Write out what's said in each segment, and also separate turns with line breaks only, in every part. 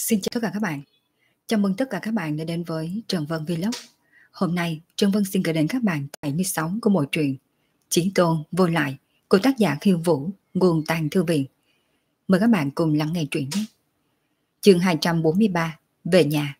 Xin chào tất cả các bạn. Chào mừng tất cả các bạn đã đến với Trần Vân Vlog. Hôm nay Trần Vân xin gửi đến các bạn 76 của bộ truyện Chí Tôn Vô Lại của tác giả Khiêu Vũ, nguồn Tàng Thư Viện. Mời các bạn cùng lắng nghe truyện nhé. Chương 243, Về nhà.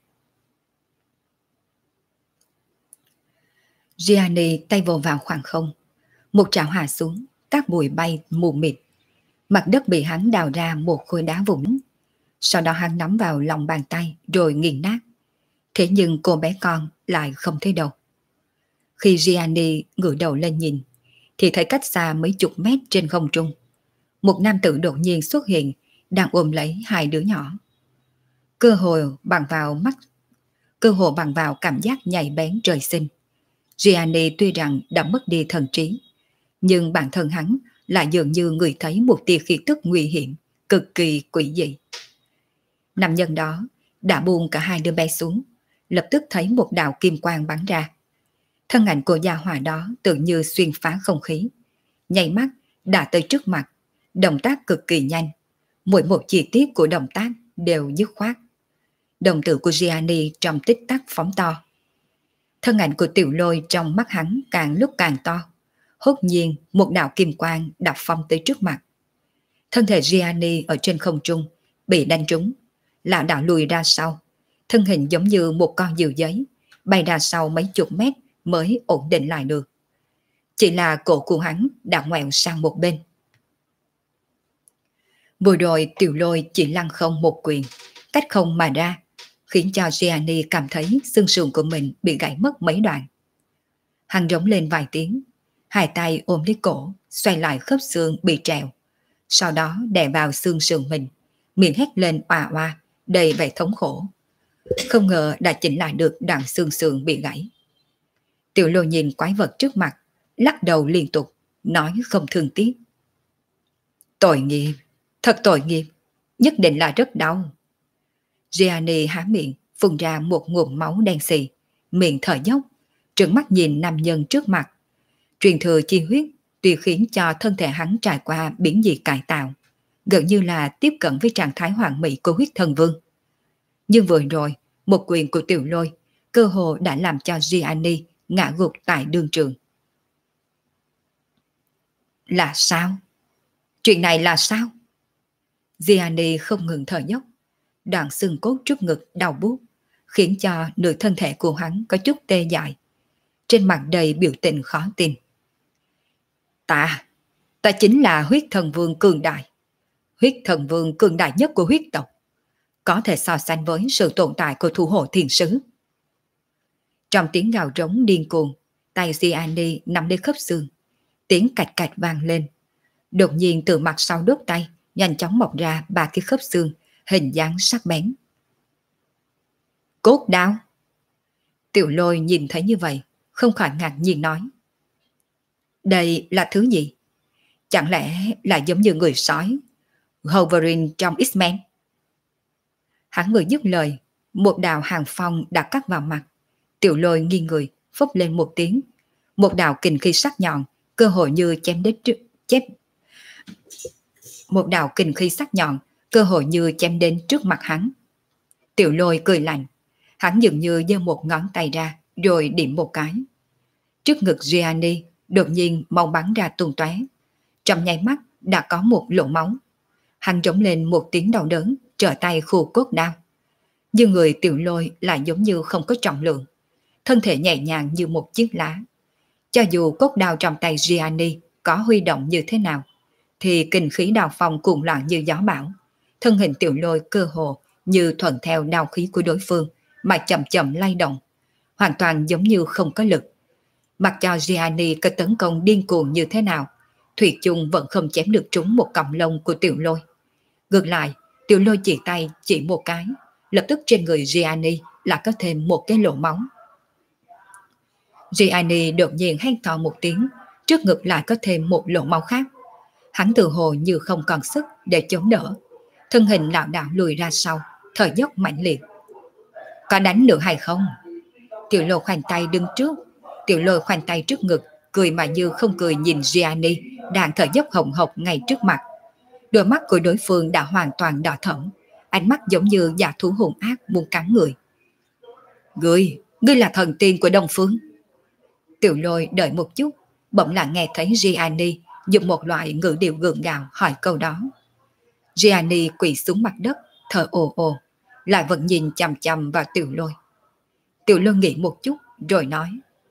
Gianni tay vồ vào khoảng không, một trảo hạ xuống, các bụi bay mù mịt. Mặt đất bị hắn đào ra một khối đá vụn. Sau đó hắn nắm vào lòng bàn tay rồi nghiền nát. Thế nhưng cô bé con lại không thấy đâu. Khi Gianni ngửa đầu lên nhìn, thì thấy cách xa mấy chục mét trên không trung, một nam tử đột nhiên xuất hiện, đang ôm lấy hai đứa nhỏ. Cơ hồ bằng vào cảm giác nhạy bén trời sinh. Gianni tuy rằng đã mất đi thần trí, nhưng bản thân hắn lại dường như ngửi thấy một tia khí tức nguy hiểm, cực kỳ quỷ dị. Nam nhân đó đã buông cả hai đứa bé xuống, lập tức thấy một đạo kim quang bắn ra. Thân ảnh của gia hỏa đó tự như xuyên phá không khí, nháy mắt đã tới trước mặt, động tác cực kỳ nhanh, mỗi một chi tiết của động tác đều dứt khoát. Đồng tử của Gianni trong tích tắc phóng to. Thân ảnh của Tiểu Lôi trong mắt hắn càng lúc càng to. Hốt nhiên một đạo kim quang đập phong tới trước mặt. Thân thể Gianni ở trên không trung bị đánh trúng, lảo đảo lùi ra sau, thân hình giống như một con diều giấy, bay ra sau mấy chục mét mới ổn định lại được. Chỉ là cổ của hắn đã ngoẹo sang một bên. Vừa rồi Tiểu Lôi chỉ lăng không một quyền, cách không mà ra, khiến cho Gianni cảm thấy xương sườn của mình bị gãy mất mấy đoạn. Hắn rống lên vài tiếng, hai tay ôm lấy cổ, xoay lại khớp xương bị trèo, sau đó đè vào xương sườn mình, miệng hét lên oà oà, đầy vẻ thống khổ. Không ngờ đã chỉnh lại được đoạn xương sườn bị gãy. Tiểu Lôi nhìn quái vật trước mặt, lắc đầu liên tục, nói không thương tiếc. Tội nghiệp, thật tội nghiệp, nhất định là rất đau. Gianni há miệng, phun ra một ngụm máu đen xì, miệng thở dốc, trừng mắt nhìn nam nhân trước mặt. Truyền thừa chi huyết tuy khiến cho thân thể hắn trải qua biến dị cải tạo, gần như là tiếp cận với trạng thái hoàn mỹ của huyết thần vương. Nhưng vừa rồi, một quyền của Tiểu Lôi cơ hồ đã làm cho Gianni ngã gục tại đương trường. Là sao? Chuyện này là sao? Gianni không ngừng thở dốc, đoạn xương cốt trước ngực đau buốt, khiến cho nửa thân thể của hắn có chút tê dại. Trên mặt đầy biểu tình khó tin. Ta chính là huyết thần vương cường đại. Huyết thần vương cường đại nhất của huyết tộc, có thể so sánh với sự tồn tại của thủ hộ thiền sứ. Trong tiếng gào rống điên cuồng, tay Gianni nắm lấy khớp xương, tiếng cạch cạch vang lên. Đột nhiên từ mặt sau đốt tay nhanh chóng mọc ra ba cái khớp xương hình dáng sắc bén. Cốt đao. Tiểu Lôi nhìn thấy như vậy, không khỏi ngạc nhiên nói. Đây là thứ gì? Chẳng lẽ là giống như người sói Wolverine trong X-Men? Hắn vừa dứt lời, một đạo hàng phong đã cắt vào mặt. Tiểu Lôi nghiêng người, phốc lên một tiếng. Một đạo kình khí sắc nhọn, cơ hội như chém đến trước mặt hắn. Tiểu Lôi cười lạnh, hắn dường như giơ một ngón tay ra, rồi điểm một cái. Trước ngực Gianni đột nhiên máu bắn ra tung tóe. Trong nháy mắt đã có một lỗ máu. Hắn trống lên một tiếng đau đớn, trở tay khu cốt đao. Nhưng người Tiểu Lôi lại giống như không có trọng lượng, thân thể nhẹ nhàng như một chiếc lá. Cho dù cốt đao trong tay Gianni có huy động như thế nào, thì kinh khí đao phong cuồng loạn như gió bão. Thân hình Tiểu Lôi cơ hồ như thuận theo đao khí của đối phương mà chậm chậm lay động, hoàn toàn giống như không có lực. Mặc cho Gianni có tấn công điên cuồng như thế nào, thủy chung vẫn không chém được trúng một cọng lông của Tiểu Lôi. Ngược lại, Tiểu Lôi chỉ tay chỉ một cái, lập tức trên người Gianni là có thêm một cái lỗ máu. Gianni đột nhiên hét to một tiếng, trước ngực lại có thêm một lỗ máu khác. Hắn tự hồ như không còn sức để chống đỡ, thân hình lảo đảo lùi ra sau, thở dốc mạnh liệt. Có đánh được hay không? Tiểu Lôi khoanh tay đứng trước. Tiểu Lôi khoanh tay trước ngực, cười mà như không cười nhìn Gianni đang thở dốc hồng hộc ngay trước mặt. Đôi mắt của đối phương đã hoàn toàn đỏ thẫm, ánh mắt giống như dã thú hung ác muốn cắn người. Ngươi là thần tiên của Đông Phương. Tiểu Lôi đợi một chút, bỗng lại nghe thấy Gianni dùng một loại ngữ điệu gượng gạo hỏi câu đó. Gianni quỳ xuống mặt đất, thở ồ ồ, lại vẫn nhìn chằm chằm vào Tiểu Lôi. Tiểu Lôi nghĩ một chút rồi nói: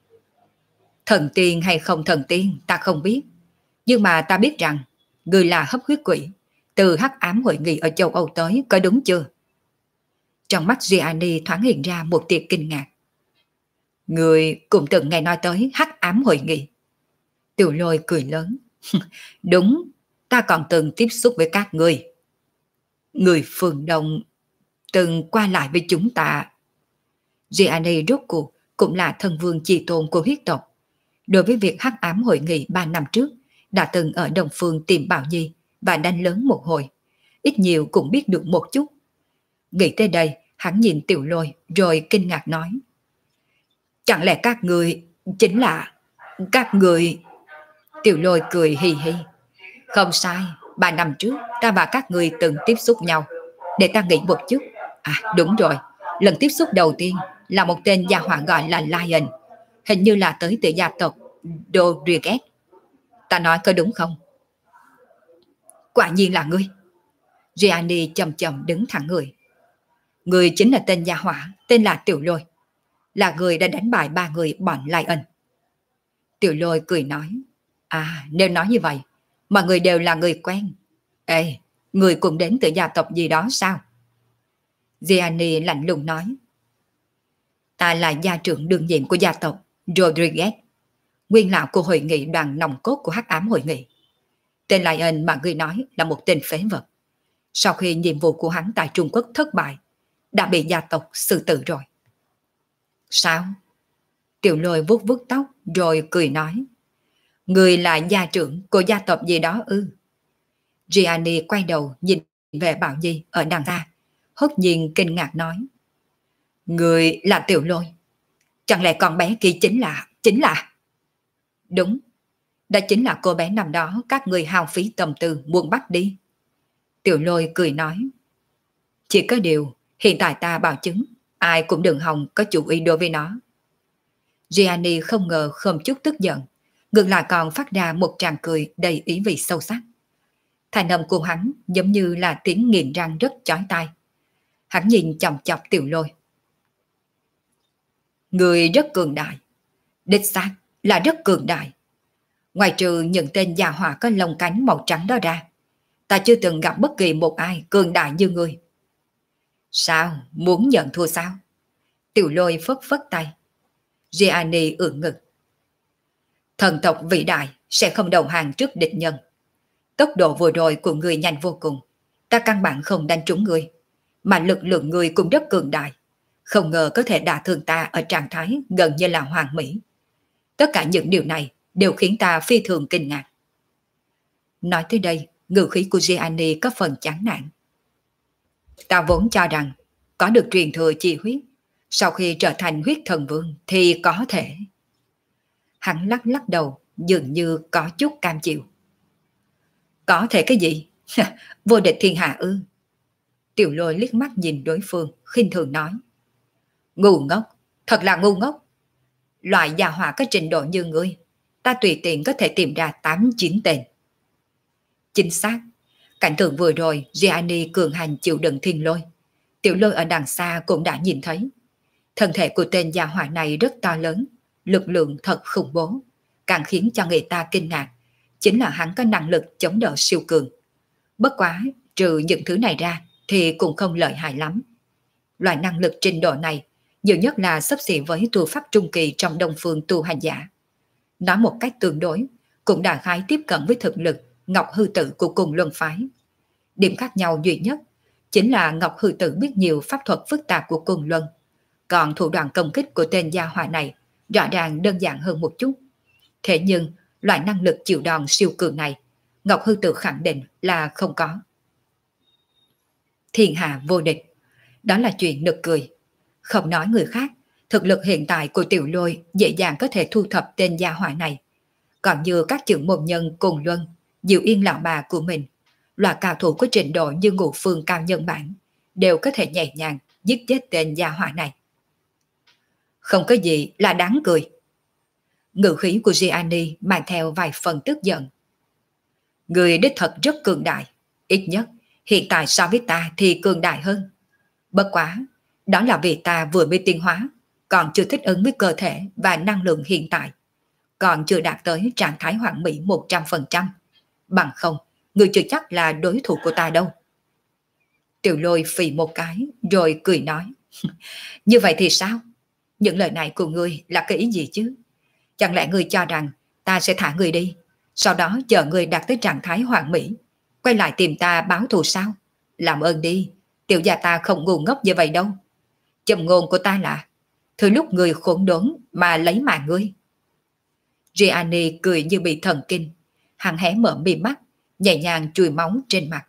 thần tiên hay không thần tiên ta không biết, nhưng mà ta biết rằng ngươi là hấp huyết quỷ từ hắc ám hội nghị ở châu Âu tới, có đúng chưa? Trong mắt Gianni thoáng hiện ra một tia kinh ngạc. Ngươi cũng từng nghe nói tới hắc ám hội nghị. Tiểu Lôi cười lớn. Đúng, ta còn từng tiếp xúc với các ngươi. Người phương Đông từng qua lại với chúng ta. Gianni rốt cuộc cũng là thân vương chi tôn của huyết tộc. Đối với việc hắc ám hội nghị 3 năm trước, đã từng ở Đông Phương tìm Bảo Nhi và đánh lớn một hồi, ít nhiều cũng biết được một chút. Nghĩ tới đây, hắn nhìn Tiểu Lôi rồi kinh ngạc nói: chẳng lẽ các người chính là các người? Tiểu Lôi cười hì hì. Không sai, 3 năm trước ta và các người từng tiếp xúc nhau. Để ta nghĩ một chút. À đúng rồi, lần tiếp xúc đầu tiên là một tên gia hỏa gọi là Lion, hình như là tới từ gia tộc Rodriguez. Ta nói có đúng không? Quả nhiên là ngươi. Gianni chậm chậm đứng thẳng người. Ngươi chính là tên gia hỏa tên là Tiểu Lôi, là người đã đánh bại 3 người bọn Lion. Tiểu Lôi cười nói: à, nếu nói như vậy, mọi người đều là người quen. Ê, người cũng đến từ gia tộc gì đó sao? Gianni lạnh lùng nói: ta là gia trưởng đương nhiệm của gia tộc Rodriguez, nguyên lão của hội nghị đoàn nòng cốt của hắc ám hội nghị. Tên Lion mà ngươi nói là một tên phế vật. Sau khi nhiệm vụ của hắn tại Trung Quốc thất bại, đã bị gia tộc xử tử rồi. Sao? Tiểu Lôi vuốt vuốt tóc rồi cười nói: người là gia trưởng của gia tộc gì đó ư? Gianni quay đầu nhìn về Bảo Nhi ở đằng xa, hốt nhiên kinh ngạc nói: người là Tiểu Lôi? Chẳng lẽ con bé kia chính là... Đúng, đó chính là cô bé năm đó các người hao phí tâm tư muốn bắt đi. Tiểu Lôi cười nói: chỉ có điều hiện tại ta bảo chứng ai cũng đừng hòng có chủ ý đối với nó. Gianni không ngờ không chút tức giận, ngược lại còn phát ra một tràng cười đầy ý vị sâu sắc. Thành âm của hắn giống như là tiếng nghiền răng rất chói tai. Hắn nhìn chòng chọc Tiểu Lôi. Người rất cường đại, đích xác là rất cường đại. Ngoài trừ những tên già hỏa có lông cánh màu trắng đó ra, ta chưa từng gặp bất kỳ một ai cường đại như ngươi. Sao, muốn nhận thua sao? Tiểu Lôi phất phất tay. Gianni ưỡn ngực. Thần tộc vĩ đại sẽ không đầu hàng trước địch nhân. Tốc độ vừa rồi của người nhanh vô cùng, ta căn bản không đánh trúng người, mà lực lượng người cũng rất cường đại, không ngờ có thể đả thương ta ở trạng thái gần như là hoàn mỹ. Tất cả những điều này đều khiến ta phi thường kinh ngạc. Nói tới đây, ngữ khí của Gianni có phần chán nản. Ta vốn cho rằng có được truyền thừa chi huyết, sau khi trở thành huyết thần vương thì có thể. Hắn lắc lắc đầu, dường như có chút cam chịu. Có thể cái gì? Vô địch thiên hạ ư? Tiểu Lôi liếc mắt nhìn đối phương, khinh thường nói. Ngu ngốc, thật là ngu ngốc. Loại gia hỏa có trình độ như ngươi, ta tùy tiện có thể tìm ra 8-9 tên. Chính xác, cảnh tượng vừa rồi Gianni cường hành chịu đựng thiên lôi. Tiểu Lôi ở đằng xa cũng đã nhìn thấy. Thân thể của tên gia hỏa này rất to lớn, lực lượng thật khủng bố. Càng khiến cho người ta kinh ngạc chính là hắn có năng lực chống đỡ siêu cường. Bất quá, trừ những thứ này ra thì cũng không lợi hại lắm. Loại năng lực trình độ này nhiều nhất là xấp xỉ với tu pháp trung kỳ trong Đông Phương tu hành giả. Nói một cách tương đối, cũng đã khái tiếp cận với thực lực Ngọc Hư Tử của cùng luân phái. Điểm khác nhau duy nhất chính là Ngọc Hư Tử biết nhiều pháp thuật phức tạp của cùng luân, còn thủ đoạn công kích của tên gia hỏa này rõ ràng đơn giản hơn một chút. Thế nhưng, loại năng lực chịu đòn siêu cường này, Ngọc Hư Tử khẳng định là không có. Thiên hạ vô địch, đó là chuyện nực cười. Không nói người khác, thực lực hiện tại của Tiểu Lôi dễ dàng có thể thu thập tên gia hỏa này. Còn như các trưởng môn nhân cùng luân, Diệu Yên lão bà của mình, loại cao thủ có trình độ như Ngũ Phương cao nhân bản, đều có thể nhẹ nhàng giết chết tên gia hỏa này. Không có gì là đáng cười. Ngữ khí của Gianni mang theo vài phần tức giận. Người đích thật rất cường đại, ít nhất hiện tại so với ta thì cường đại hơn. Bất quá, đó là vì ta vừa mới tiến hóa, còn chưa thích ứng với cơ thể và năng lượng hiện tại, còn chưa đạt tới trạng thái hoàn mỹ 100%. Bằng không, người chưa chắc là đối thủ của ta đâu. Tiểu Lôi phì một cái rồi cười nói. Như vậy thì sao? Những lời này của ngươi là cái ý gì chứ? Chẳng lẽ ngươi cho rằng ta sẽ thả ngươi đi, sau đó chờ ngươi đạt tới trạng thái hoàn mỹ, quay lại tìm ta báo thù sao? Làm ơn đi, tiểu gia ta không ngu ngốc như vậy đâu. Châm ngôn của ta là thứ lúc người khốn đốn mà lấy mạng ngươi. Gianni cười như bị thần kinh, hắn hé mở mi mắt, nhẹ nhàng chùi máu trên mặt.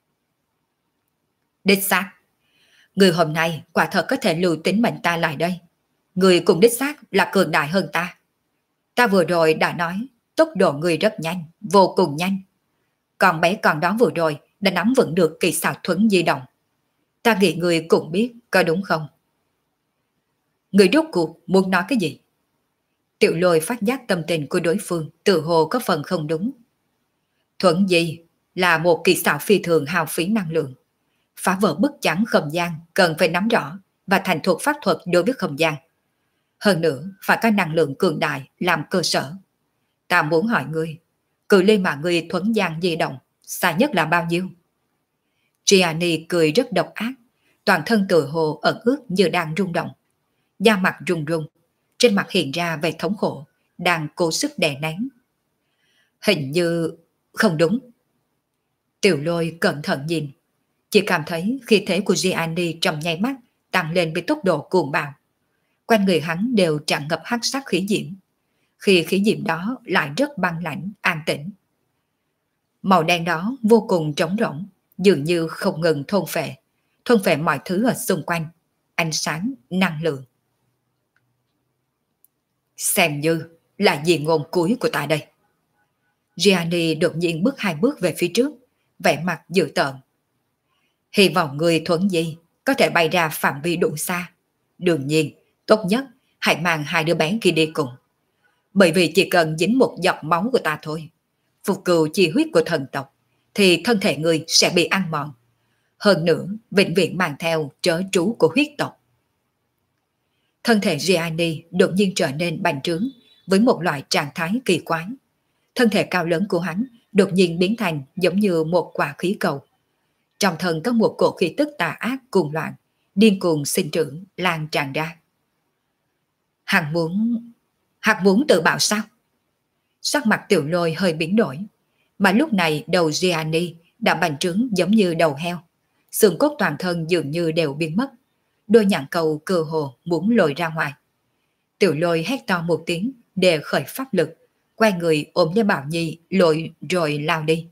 Đích xác, người hôm nay quả thật có thể lưu tính mệnh ta lại đây. Người cùng đích xác là cường đại hơn ta. Ta vừa rồi đã nói, tốc độ người rất nhanh, vô cùng nhanh. Còn bé con đó vừa rồi đã nắm vững được kỳ xảo thuẫn di động. Ta nghĩ người cũng biết, có đúng không? Người rốt cuộc muốn nói cái gì? Tiểu Lôi phát giác tâm tình của đối phương tự hồ có phần không đúng. Thuẫn di là một kỳ xảo phi thường hao phí năng lượng. Phá vỡ bức chắn không gian cần phải nắm rõ và thành thuộc pháp thuật đối với không gian. Hơn nữa phải có năng lượng cường đại làm cơ sở. Ta muốn hỏi ngươi, cự ly mà ngươi thuẫn gian di động xa nhất là bao nhiêu? Gianni cười rất độc ác, toàn thân tự hồ ẩn ướt như đang rung động. Da mặt run run, trên mặt hiện ra vẻ thống khổ, đang cố sức đè nén. Hình như không đúng. Tiểu Lôi cẩn thận nhìn, chỉ cảm thấy khí thế của Gianni trong nháy mắt tăng lên với tốc độ cuồng bạo. Quanh người hắn đều tràn ngập hắc sắc khí diễm. Khi khí diễm đó lại rất băng lãnh, an tĩnh. Màu đen đó vô cùng trống rỗng, dường như không ngừng thôn phệ mọi thứ ở xung quanh, ánh sáng, năng lượng. Xem như là dị ngôn cuối của ta đây. Gianni đột nhiên bước 2 bước về phía trước, vẻ mặt dữ tợn. Hy vọng người thuẫn di có thể bay ra phạm vi đủ xa. Đương nhiên, tốt nhất hãy mang 2 đứa bé kia đi cùng. Bởi vì chỉ cần dính một giọt máu của ta thôi, phục cừu chi huyết của thần tộc, thì thân thể người sẽ bị ăn mòn. Hơn nữa, vĩnh viễn mang theo trớ trú của huyết tộc. Thân thể Gianni đột nhiên trở nên bành trướng với một loại trạng thái kỳ quái. Thân thể cao lớn của hắn đột nhiên biến thành giống như một quả khí cầu. Trong thân có một cổ khí tức tà ác cuồng loạn, điên cuồng sinh trưởng, lan tràn ra. Hắn muốn tự bạo sao? Sắc mặt Tiểu Lôi hơi biến đổi, mà lúc này đầu Gianni đã bành trướng giống như đầu heo. Xương cốt toàn thân dường như đều biến mất, đôi nhãn cầu cơ hồ muốn lồi ra ngoài. Tiểu Lôi hét to một tiếng để khởi pháp lực, quay người ôm lấy Bảo Nhi lội rồi lao đi.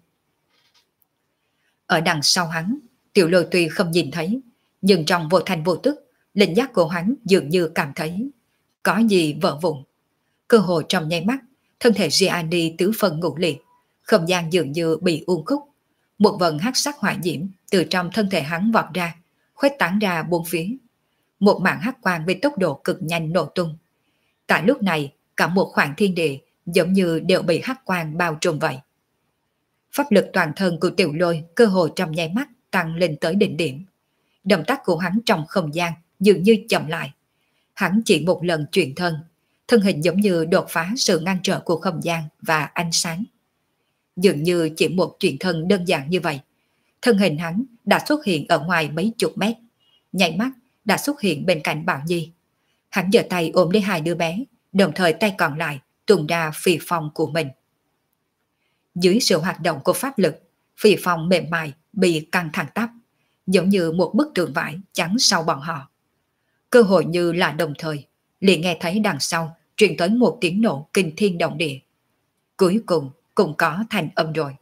Ở đằng sau hắn, Tiểu Lôi tuy không nhìn thấy, nhưng trong vô thành vô tức, linh giác của hắn dường như cảm thấy có gì vỡ vụn. Cơ hồ trong nháy mắt, thân thể Gianni tứ phân ngũ liệt, không gian dường như bị uốn khúc. Một vần hắc sắc hỏa diễm từ trong thân thể hắn vọt ra, khuếch tán ra bốn phía. Một mảng hắc quang với tốc độ cực nhanh nổ tung. Tại lúc này, cả một khoảng thiên địa giống như đều bị hắc quang bao trùm vậy. Pháp lực toàn thân của Tiểu Lôi cơ hồ trong nháy mắt tăng lên tới đỉnh điểm. Động tác của hắn trong không gian dường như chậm lại. Hắn chỉ một lần chuyển thân hình giống như đột phá sự ngăn trở của không gian và ánh sáng. Dường như chỉ một chuyển thân đơn giản như vậy, thân hình hắn đã xuất hiện ở ngoài mấy chục mét, nhảy mắt đã xuất hiện bên cạnh Bảo Nhi. Hắn giơ tay ôm lấy 2 đứa bé, đồng thời tay còn lại tung ra phi phong của mình. Dưới sự hoạt động của pháp lực, phi phong mềm mại bị căng thẳng tắp, giống như một bức tường vải chắn sau bọn họ. Cơ hội như là đồng thời, liền nghe thấy đằng sau truyền tới một tiếng nổ kinh thiên động địa. Cuối cùng cũng có thành âm rồi.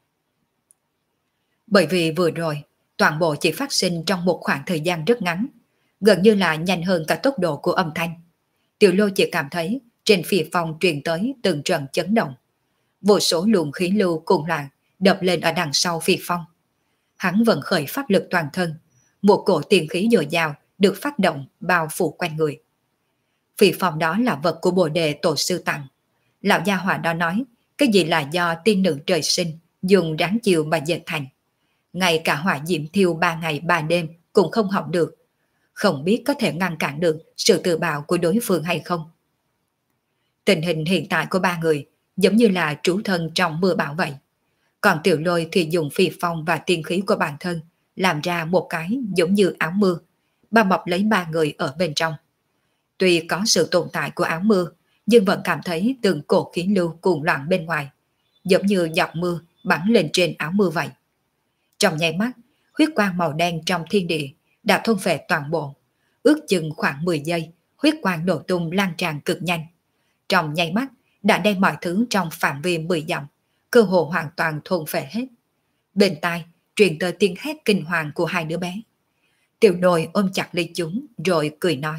Bởi vì vừa rồi, toàn bộ chỉ phát sinh trong một khoảng thời gian rất ngắn, gần như là nhanh hơn cả tốc độ của âm thanh. Tiểu Lôi chỉ cảm thấy trên phi phong truyền tới từng trận chấn động. Vô số luồng khí lưu cuồng loạn đập lên ở đằng sau phi phong. Hắn vẫn khởi pháp lực toàn thân, một cổ tiền khí dồi dào được phát động bao phủ quanh người. Phi phong đó là vật của Bồ Đề tổ sư tặng. Lão gia hỏa đó nói, cái gì là do tiên nữ trời sinh dùng ráng chiều mà dệt thành. Ngay cả hỏa diễm thiêu 3 ngày 3 đêm cũng không hỏng được. Không biết có thể ngăn cản được sự tự bạo của đối phương hay không. Tình hình hiện tại của ba người giống như là trú thân trong mưa bão vậy. Còn Tiểu Lôi thì dùng phi phong và tiên khí của bản thân làm ra một cái giống như áo mưa, bao bọc lấy ba người ở bên trong. Tuy có sự tồn tại của áo mưa, nhưng vẫn cảm thấy từng cổ khí lưu cuồng loạn bên ngoài, giống như giọt mưa bắn lên trên áo mưa vậy. Trong nháy mắt, huyết quang màu đen trong thiên địa đã thôn phệ toàn bộ. Ước chừng khoảng 10 giây, huyết quang nổ tung lan tràn cực nhanh. Trong nháy mắt, đã đem mọi thứ trong phạm vi 10 dặm, cơ hồ hoàn toàn thôn phệ hết. Bên tai, truyền tới tiếng hét kinh hoàng của hai đứa bé. Tiểu Lôi ôm chặt lấy chúng rồi cười nói.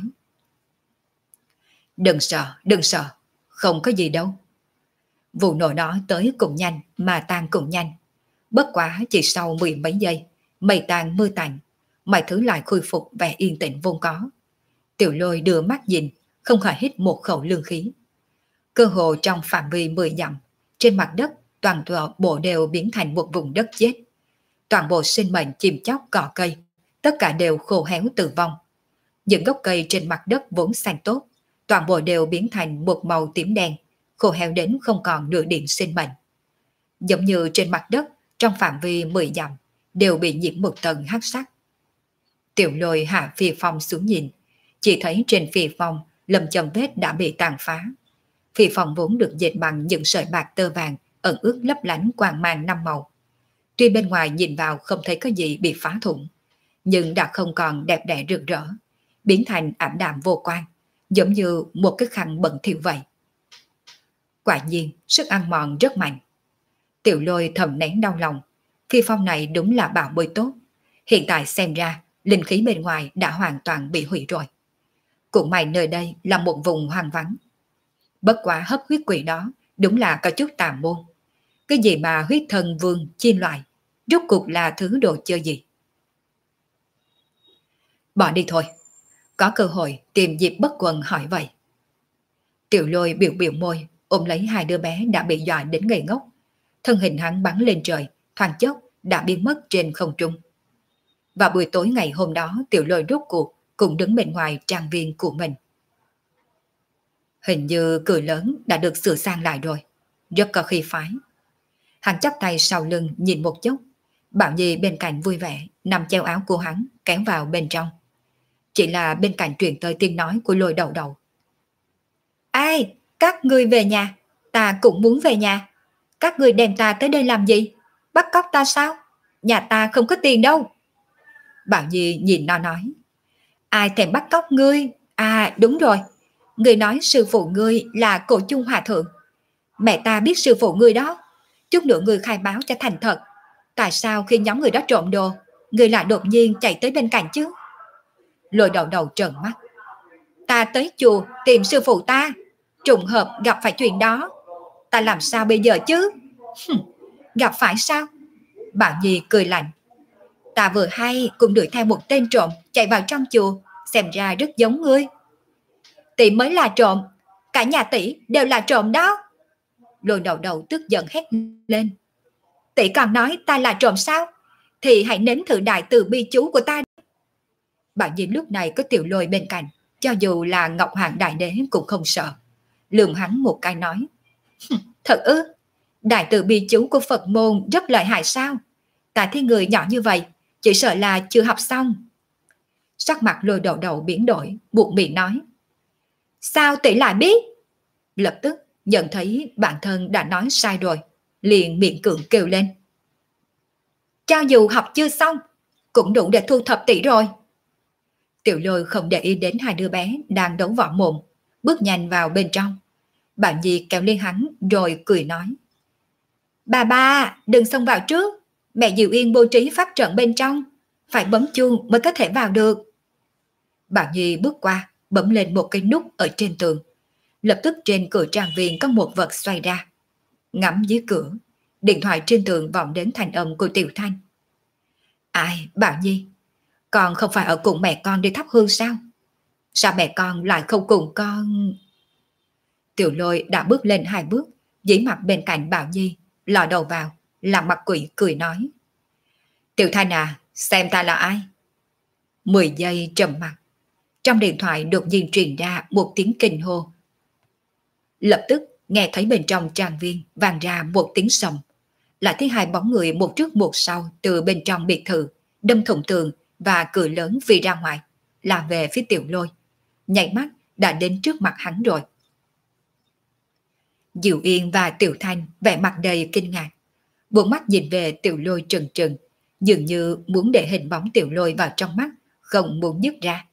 Đừng sợ, không có gì đâu. Vụ nổ đó tới cũng nhanh mà tan cũng nhanh. Bất quá chỉ sau 10 mấy giây, mây tan mưa tạnh, mọi thứ lại khôi phục vẻ yên tĩnh vốn có. Tiểu Lôi đưa mắt nhìn, không khỏi hít một khẩu lương khí. Cơ hồ trong phạm vi 10 dặm, trên mặt đất toàn bộ đều biến thành một vùng đất chết. Toàn bộ sinh mệnh chim chóc cỏ cây, tất cả đều khô héo tử vong. Những gốc cây trên mặt đất vốn xanh tốt, toàn bộ đều biến thành một màu tím đen, khô héo đến không còn nửa điểm sinh mệnh. Giống như trên mặt đất, trong phạm vi 10 dặm, đều bị nhiễm một tầng hắc sắc. Tiểu Lôi hạ phi phong xuống nhìn, chỉ thấy trên phi phong lầm chầm vết đã bị tàn phá. Phi phong vốn được dệt bằng những sợi bạc tơ vàng ẩn ướt lấp lánh quang mang 5 màu. Tuy bên ngoài nhìn vào không thấy có gì bị phá thủng, nhưng đã không còn đẹp đẽ rực rỡ, biến thành ảm đạm vô quang, giống như một cái khăn bẩn thỉu vậy. Quả nhiên, sức ăn mòn rất mạnh. Tiểu Lôi thầm nén đau lòng, phi phong này đúng là bảo bối tốt. Hiện tại xem ra, linh khí bên ngoài đã hoàn toàn bị hủy rồi. Cũng may nơi đây là một vùng hoang vắng. Bất quá hấp huyết quỷ đó đúng là có chút tà môn. Cái gì mà huyết thần vương chi loại, rốt cuộc là thứ đồ chơi gì? Bỏ đi thôi, có cơ hội tìm dịp bất quần hỏi vậy. Tiểu Lôi biểu biểu môi, ôm lấy hai đứa bé đã bị dọa đến ngây ngốc. Thân hình hắn bắn lên trời, thoáng chốc đã biến mất trên không trung. Vào buổi tối ngày hôm đó, Tiểu Lôi rốt cuộc cũng đứng bên ngoài trang viên của mình. Hình như cửa lớn đã được sửa sang lại rồi, rất có khí phái. Hắn chắp tay sau lưng nhìn một chút, Bảo Nhi bên cạnh vui vẻ nằm treo áo của hắn kéo vào bên trong. Chỉ là bên cạnh truyền tới tiếng nói của Lôi Đầu Đầu. Ai, các ngươi về nhà, ta cũng muốn về nhà. Các ngươi đem ta tới đây làm gì? Bắt cóc ta sao? Nhà ta không có tiền đâu. Bảo Nhi nhìn nó nói. Ai thèm bắt cóc ngươi? À đúng rồi, ngươi nói sư phụ ngươi là Cổ Chung Hòa Thượng. Mẹ ta biết sư phụ ngươi đó. Chút nữa ngươi khai báo cho thành thật. Tại sao khi nhóm người đó trộm đồ, ngươi lại đột nhiên chạy tới bên cạnh chứ? Lôi Đầu Đầu trợn mắt. Ta tới chùa tìm sư phụ ta, trùng hợp gặp phải chuyện đó. Ta làm sao bây giờ chứ? Gặp phải sao? Bảo Nhi cười lạnh. Ta vừa hay cũng đuổi theo một tên trộm chạy vào trong chùa, xem ra rất giống ngươi. Tỷ mới là trộm, cả nhà tỷ đều là trộm đó. Lôi Đầu Đầu tức giận hét lên. Tỷ còn nói ta là trộm sao? Thì hãy nếm thử đại từ bi chú của ta. Bảo Nhi lúc này có Tiểu Lôi bên cạnh, cho dù là Ngọc Hoàng Đại Đế cũng không sợ. Lườm hắn một cái nói. Thật ư? Đại từ bi chú của Phật môn rất lợi hại sao? Ta thấy người nhỏ như vậy, chỉ sợ là chưa học xong. Sắc mặt Lôi Đầu Đầu biến đổi, buộc miệng nói. Sao tỷ lại biết? Lập tức nhận thấy bản thân đã nói sai rồi, liền miệng cưỡng kêu lên. Cho dù học chưa xong, cũng đủ để thu thập tỷ rồi. Tiểu Lôi không để ý đến hai đứa bé đang đấu võ mồm, bước nhanh vào bên trong. Bảo Nhi kéo lên hắn rồi cười nói. Bà, đừng xông vào trước. Mẹ Diệu Yên bố trí pháp trận bên trong, phải bấm chuông mới có thể vào được. Bảo Nhi bước qua, bấm lên một cái nút ở trên tường. Lập tức trên cửa trang viên có một vật xoay ra. Ngắm dưới cửa, điện thoại trên tường vọng đến thanh âm của Tiểu Thanh. Ai, Bảo Nhi, Con không phải ở cùng mẹ con đi thắp hương sao? Sao mẹ con lại không cùng con? Tiểu Lôi đã bước lên 2 bước, dí mặt bên cạnh Bảo Nhi, lò đầu vào, làm mặt quỷ cười nói. Tiểu Thanh à, xem ta là ai? 10 giây trầm mặt. Trong điện thoại đột nhiên truyền ra một tiếng kinh hô. Lập tức nghe thấy bên trong trang viên vang ra một tiếng sầm. Lại thấy 2 bóng người một trước một sau từ bên trong biệt thự, đâm thủng tường và cười lớn phi ra ngoài, là về phía Tiểu Lôi. Nhảy mắt đã đến trước mặt hắn rồi. Diệu Yên và Tiểu Thanh vẻ mặt đầy kinh ngạc, buông mắt nhìn về Tiểu Lôi trừng trừng, dường như muốn để hình bóng Tiểu Lôi vào trong mắt, không muốn nhức ra.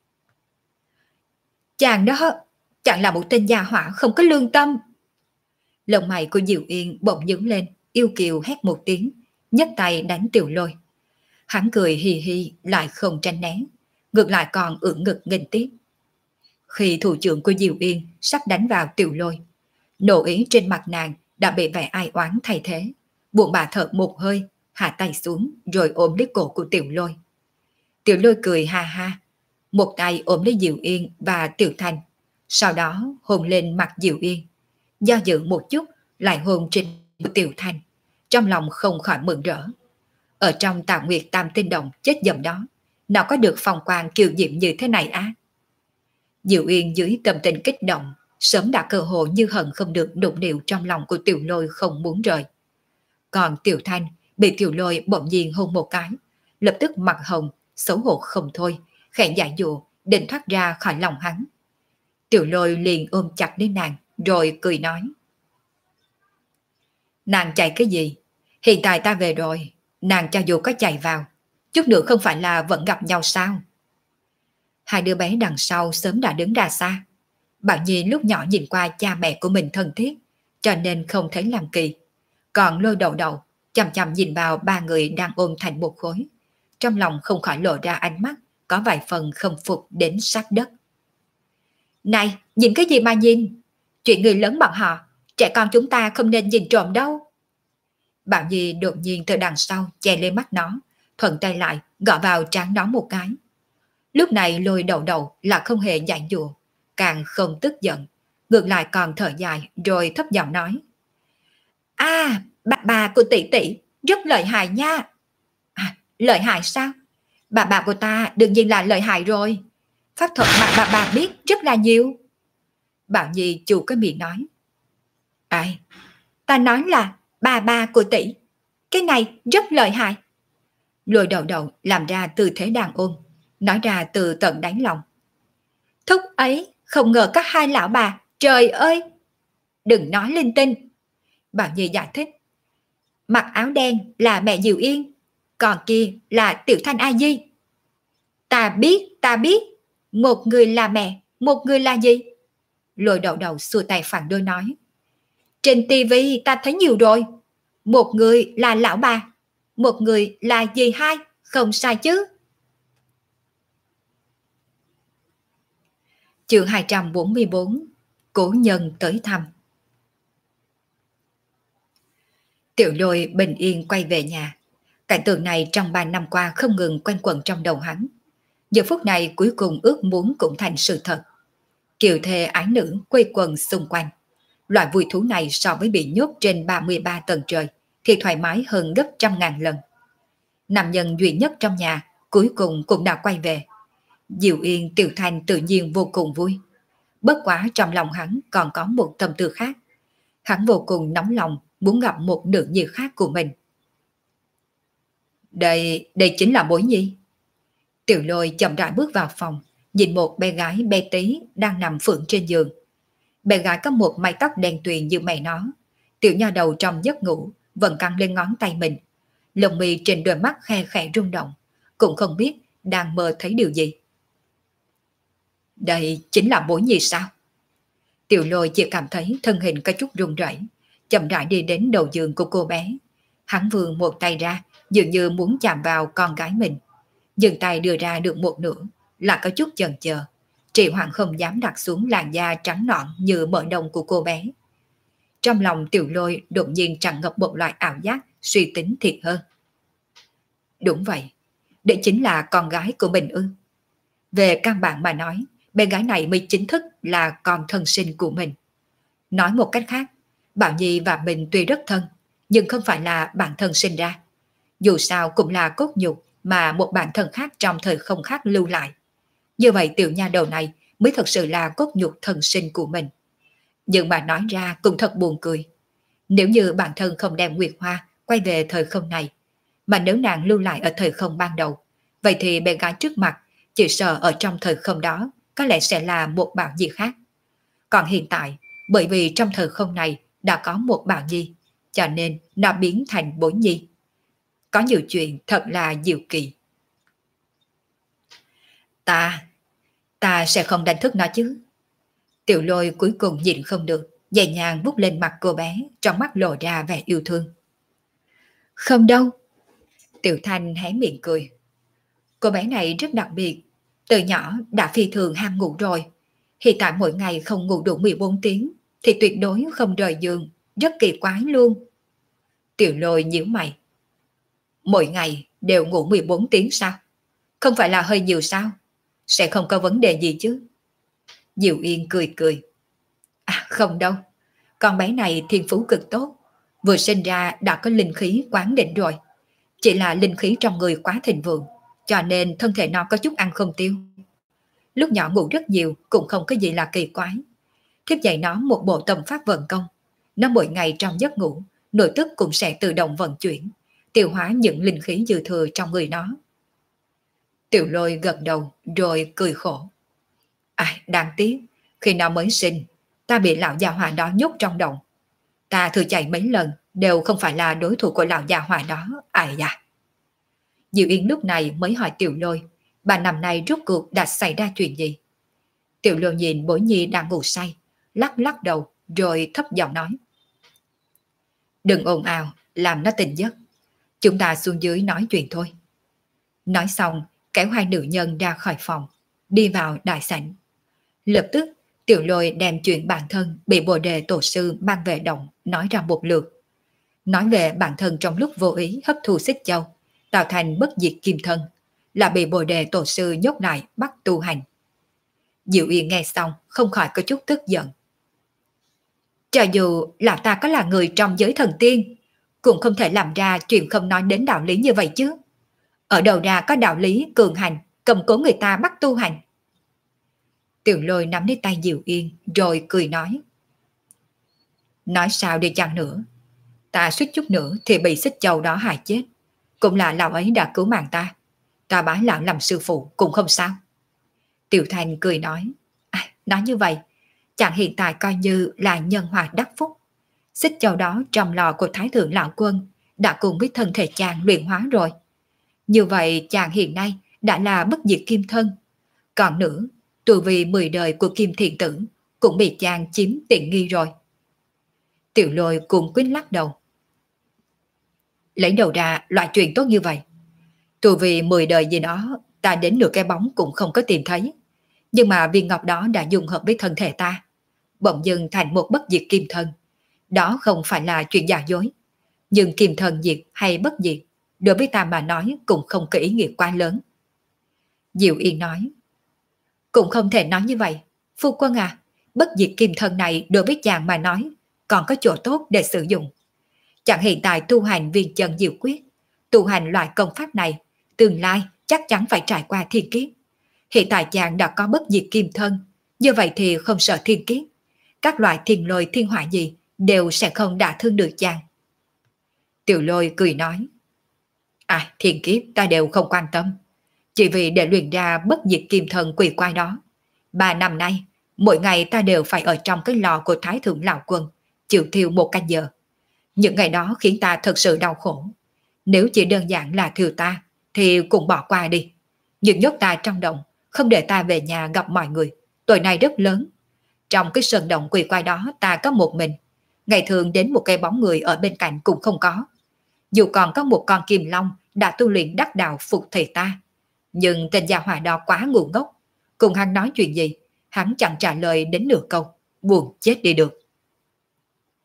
Chàng đó, chàng là một tên gia hỏa không có lương tâm. Lông mày của Diệu Yên bỗng nhướng lên, yêu kiều hét một tiếng, nhấc tay đánh Tiểu Lôi. Hắn cười hì hì lại không tránh né, ngược lại còn ưỡn ngực nghênh tiếp. Khi thủ trưởng của Diệu Yên sắp đánh vào Tiểu Lôi, nộ ý trên mặt nàng đã bị vẻ ai oán thay thế, buồn bà thở một hơi, hạ tay xuống rồi ôm lấy cổ của Tiểu Lôi. Tiểu Lôi cười ha ha, một tay ôm lấy Diệu Yên và Tiểu Thanh, sau đó hôn lên mặt Diệu Yên, do dự một chút lại hôn trên Tiểu Thanh, trong lòng không khỏi mừng rỡ. Ở trong Tào Nguyệt Tam Tinh Động chết dầm đó, nào có được phong quang kiều diễm như thế này á? Diệu Yên dưới tâm tình kích động, sớm đã cơ hội như hận không được đụng điệu trong lòng của Tiểu Lôi không muốn rời. Còn Tiểu Thanh bị Tiểu Lôi bỗng nhiên hôn một cái, lập tức mặt hồng, xấu hổ không thôi, khẽ giải dụ, định thoát ra khỏi lòng hắn. Tiểu Lôi liền ôm chặt đến nàng, rồi cười nói. Nàng chạy cái gì? Hiện tại ta về rồi, nàng cho dù có chạy vào, chút nữa không phải là vẫn gặp nhau sao? 2 đứa bé đằng sau sớm đã đứng ra xa. Bảo Nhi lúc nhỏ nhìn qua cha mẹ của mình thân thiết, cho nên không thấy làm kỳ. Còn Lôi Đậu Đậu chằm chằm nhìn vào 3 người đang ôm thành một khối, trong lòng không khỏi lộ ra ánh mắt có vài phần không phục đến sát đất. Này, nhìn cái gì mà nhìn? Chuyện người lớn bọn họ, trẻ con chúng ta không nên nhìn trộm đâu. Bảo Nhi đột nhiên từ đằng sau che lên mắt nó, thuận tay lại gõ vào trán nó một cái. Lúc này Lôi Đậu Đậu là không hề dạy dùa, càng không tức giận, ngược lại còn thở dài rồi thấp giọng nói. À, bà của tỷ tỷ rất lợi hại nha. À, lợi hại sao? Bà của ta đương nhiên là lợi hại rồi. Pháp thuật mà bà biết rất là nhiều. Bảo Nhi chu cái miệng nói. Ai? Ta nói là bà của tỷ. Cái này rất lợi hại. Lôi Đậu Đậu làm ra tư thế đàn ôn, nói ra từ tận đáy lòng. Thúc ấy, không ngờ các 2 lão bà, trời ơi! Đừng nói linh tinh. Bảo Nhi giải thích. Mặc áo đen là mẹ Diệu Yên, còn kia là Tiểu Thanh A Di. Ta biết, một người là mẹ, một người là gì? Lôi Đậu Đậu xua tay phản đối nói. Trên tivi ta thấy nhiều rồi, một người là lão bà, một người là dì hai, không sai chứ. Chương 244, Cố nhân tới thăm. Tiểu Lôi bình yên quay về nhà. Cảnh tượng này trong 3 năm qua không ngừng quanh quẩn trong đầu hắn. Giờ phút này cuối cùng ước muốn cũng thành sự thật. Kiều thê ái nữ quây quần xung quanh. Loại vui thú này so với bị nhốt trên 33 tầng trời thì thoải mái hơn gấp 100.000 lần. Nam nhân duy nhất trong nhà cuối cùng cũng đã quay về. Diệu Yên, Tiểu Thanh tự nhiên vô cùng vui. Bất quá trong lòng hắn còn có một tâm tư khác. Hắn vô cùng nóng lòng muốn gặp một nữ nhi khác của mình. Đây chính là Bối Nhi. Tiểu Lôi chậm rãi bước vào phòng, nhìn một bé gái bé tí đang nằm phượng trên giường. Bé gái có một mái tóc đen tuyền như mẹ nó. Tiểu nha đầu trong giấc ngủ vẫn căng lên ngón tay mình. Lông mi trên đôi mắt khe khẽ rung động, cũng không biết đang mơ thấy điều gì. Đây chính là Bối Nhi sao? Tiểu Lôi chỉ cảm thấy thân hình có chút run rẩy, chậm rãi đi đến đầu giường của cô bé. Hắn vươn một tay ra, dường như muốn chạm vào con gái mình. Dừng tay đưa ra được một nửa, là có chút chần chờ, trì hoãn không dám đặt xuống làn da trắng nõn như mỡ đông của cô bé. Trong lòng Tiểu Lôi đột nhiên tràn ngập một loại ảo giác, suy tính thiệt hơn. Đúng vậy, để chính là con gái của mình ư? Về căn bản mà nói, bé gái này mới chính thức là con thân sinh của mình. Nói một cách khác, Bảo Nhi và mình tuy rất thân, nhưng không phải là bạn thân sinh ra. Dù sao cũng là cốt nhục mà một bạn thân khác trong thời không khác lưu lại. Như vậy tiểu nha đầu này mới thật sự là cốt nhục thân sinh của mình. Nhưng mà nói ra cũng thật buồn cười. Nếu như bản thân không đem Nguyệt Hoa quay về thời không này, mà nếu nàng lưu lại ở thời không ban đầu, vậy thì bé gái trước mặt chỉ sợ ở trong thời không đó có lẽ sẽ là một Bảo Nhi khác. Còn hiện tại, bởi vì trong thời không này đã có một Bảo Nhi, cho nên nó biến thành Bối Nhi. Có nhiều chuyện thật là diệu kỳ. Ta sẽ không đánh thức nó chứ. Tiểu Lôi cuối cùng nhịn không được, nhẹ nhàng bút lên mặt cô bé, trong mắt lộ ra vẻ yêu thương. Không đâu. Tiểu Thanh hé miệng cười. Cô bé này rất đặc biệt, từ nhỏ đã phi thường ham ngủ rồi. Hiện tại mỗi ngày không ngủ đủ 14 tiếng thì tuyệt đối không rời giường, rất kỳ quái luôn. Tiểu Lôi nhíu mày. Mỗi ngày đều ngủ 14 tiếng sao? Không phải là hơi nhiều sao? Sẽ không có vấn đề gì chứ? Diệu Yên cười cười. À không đâu, con bé này thiên phú cực tốt, vừa sinh ra đã có linh khí quán đỉnh rồi. Chỉ là linh khí trong người quá thịnh vượng, cho nên thân thể nó có chút ăn không tiêu. Lúc nhỏ ngủ rất nhiều cũng không có gì là kỳ quái. Thiếp dạy nó một bộ tâm pháp vận công. Nó mỗi ngày trong giấc ngủ, nội tức cũng sẽ tự động vận chuyển, tiêu hóa những linh khí dư thừa trong người nó. Tiểu Lôi gật đầu rồi cười khổ. Đáng tiếc, khi nó mới sinh, ta bị lão già hỏa đó nhốt trong động. Ta thử chạy mấy lần, đều không phải là đối thủ của lão già hỏa đó, ai da. Diệu Yên lúc này mới hỏi Tiểu Lôi, bà năm nay rốt cuộc đã xảy ra chuyện gì? Tiểu Lôi nhìn Bối Nhi đang ngủ say, lắc lắc đầu rồi thấp giọng nói. Đừng ồn ào, làm nó tỉnh giấc. Chúng ta xuống dưới nói chuyện thôi. Nói xong, kéo hai nữ nhân ra khỏi phòng, đi vào đại sảnh. Lập tức, Tiểu Lôi đem chuyện bản thân bị Bồ Đề Tổ sư mang về động nói ra một lượt. Nói về bản thân trong lúc vô ý hấp thu xích châu, tạo thành bất diệt kim thân, là bị Bồ Đề Tổ sư nhốt lại bắt tu hành. Diệu Yên nghe xong không khỏi có chút tức giận. Cho dù là ta có là người trong giới thần tiên, cũng không thể làm ra chuyện không nói đến đạo lý như vậy chứ. Ở đầu ra có đạo lý cường hành, cầm cố người ta bắt tu hành. Tiểu Lôi nắm lấy tay Diệu Yên rồi cười nói. Nói sao đi chăng nữa, ta suýt chút nữa thì bị xích châu đó hại chết. Cũng là lão ấy đã cứu mạng ta. Ta bái lão làm sư phụ cũng không sao. Tiểu Thanh cười nói. Nói như vậy, chàng hiện tại coi như là nhân hòa đắc phúc. Xích châu đó trong lò của Thái Thượng Lão Quân đã cùng với thân thể chàng luyện hóa rồi. Như vậy chàng hiện nay đã là bất diệt kim thân. Còn nữa, tu vì 10 đời của Kim Thiện Tử cũng bị chàng chiếm tiện nghi rồi. Tiểu Lôi cùng quyết lắc đầu. Lấy đầu ra loại chuyện tốt như vậy. Tu vì 10 đời gì đó, ta đến nửa cái bóng cũng không có tìm thấy. Nhưng mà viên ngọc đó đã dung hợp với thân thể ta, bỗng dưng thành một bất diệt kim thân. Đó không phải là chuyện giả dối. Nhưng kim thân diệt hay bất diệt, đối với ta mà nói cũng không có ý nghĩa quá lớn. Diệu Yên nói. Cũng không thể nói như vậy. Phu quân à, bất diệt kim thân này đối với chàng mà nói còn có chỗ tốt để sử dụng. Chàng hiện tại tu hành viên chân diệu quyết, tu hành loại công pháp này, tương lai chắc chắn phải trải qua thiên kiếp. Hiện tại chàng đã có bất diệt kim thân, như vậy thì không sợ thiên kiếp. Các loại thiên lôi thiên hỏa gì đều sẽ không đả thương được chàng. Tiểu Lôi cười nói. Thiên kiếp ta đều không quan tâm. Chỉ vì để luyện ra bất diệt kim thân quỷ quái đó, 3 năm nay, mỗi ngày ta đều phải ở trong cái lò của Thái Thượng Lão Quân, chịu thiêu 1 canh giờ. Những ngày đó khiến ta thật sự đau khổ. Nếu chỉ đơn giản là thiêu ta, thì cũng bỏ qua đi. Nhưng nhốt ta trong động, không để ta về nhà gặp mọi người, tội này rất lớn. Trong cái sơn động quỷ quái đó ta có một mình, ngày thường đến một cây bóng người ở bên cạnh cũng không có. Dù còn có một con kim long đã tu luyện đắc đạo phục thể ta, nhưng tên gia hỏa đó quá ngu ngốc. Cùng hắn nói chuyện gì, hắn chẳng trả lời đến nửa câu, buồn chết đi được.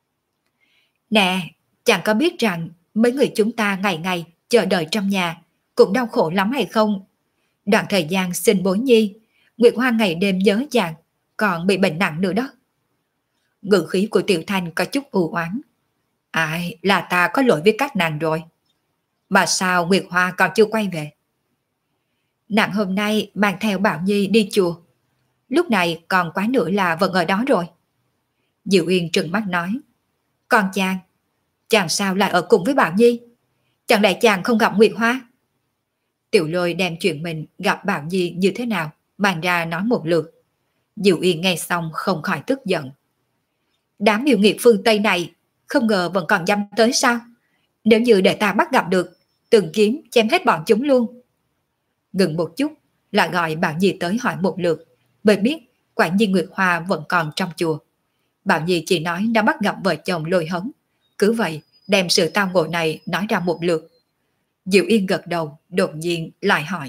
Nè, chàng có biết rằng mấy người chúng ta ngày ngày chờ đợi trong nhà, cũng đau khổ lắm hay không? Đoạn thời gian sinh bối nhi, Nguyệt Hoa ngày đêm nhớ chàng, còn bị bệnh nặng nữa đó. Ngữ khí của Tiểu Thanh có chút u oán. Ai, là ta có lỗi với các nàng rồi. Mà sao Nguyệt Hoa còn chưa quay về? Nàng hôm nay mang theo Bảo Nhi đi chùa. Lúc này còn quá nữa là vẫn ở đó rồi. Diệu Uyên trừng mắt nói. Còn chàng sao lại ở cùng với Bảo Nhi? Chẳng lẽ chàng không gặp Nguyệt Hoa? Tiểu Lôi đem chuyện mình gặp Bảo Nhi như thế nào mang ra nói một lượt. Diệu Uyên nghe xong không khỏi tức giận. Đám yêu nghiệt phương Tây này không ngờ vẫn còn dám tới sao? Nếu như để ta bắt gặp được, từng kiếm chém hết bọn chúng luôn. Ngừng một chút, lại gọi Bảo Nhi tới hỏi một lượt, bởi biết quả nhiên Nguyệt Hoa vẫn còn trong chùa. Bảo Nhi chỉ nói đã bắt gặp vợ chồng Lôi Hấn, cứ vậy đem sự tao ngộ này nói ra một lượt. Diệu Yên gật đầu, đột nhiên lại hỏi.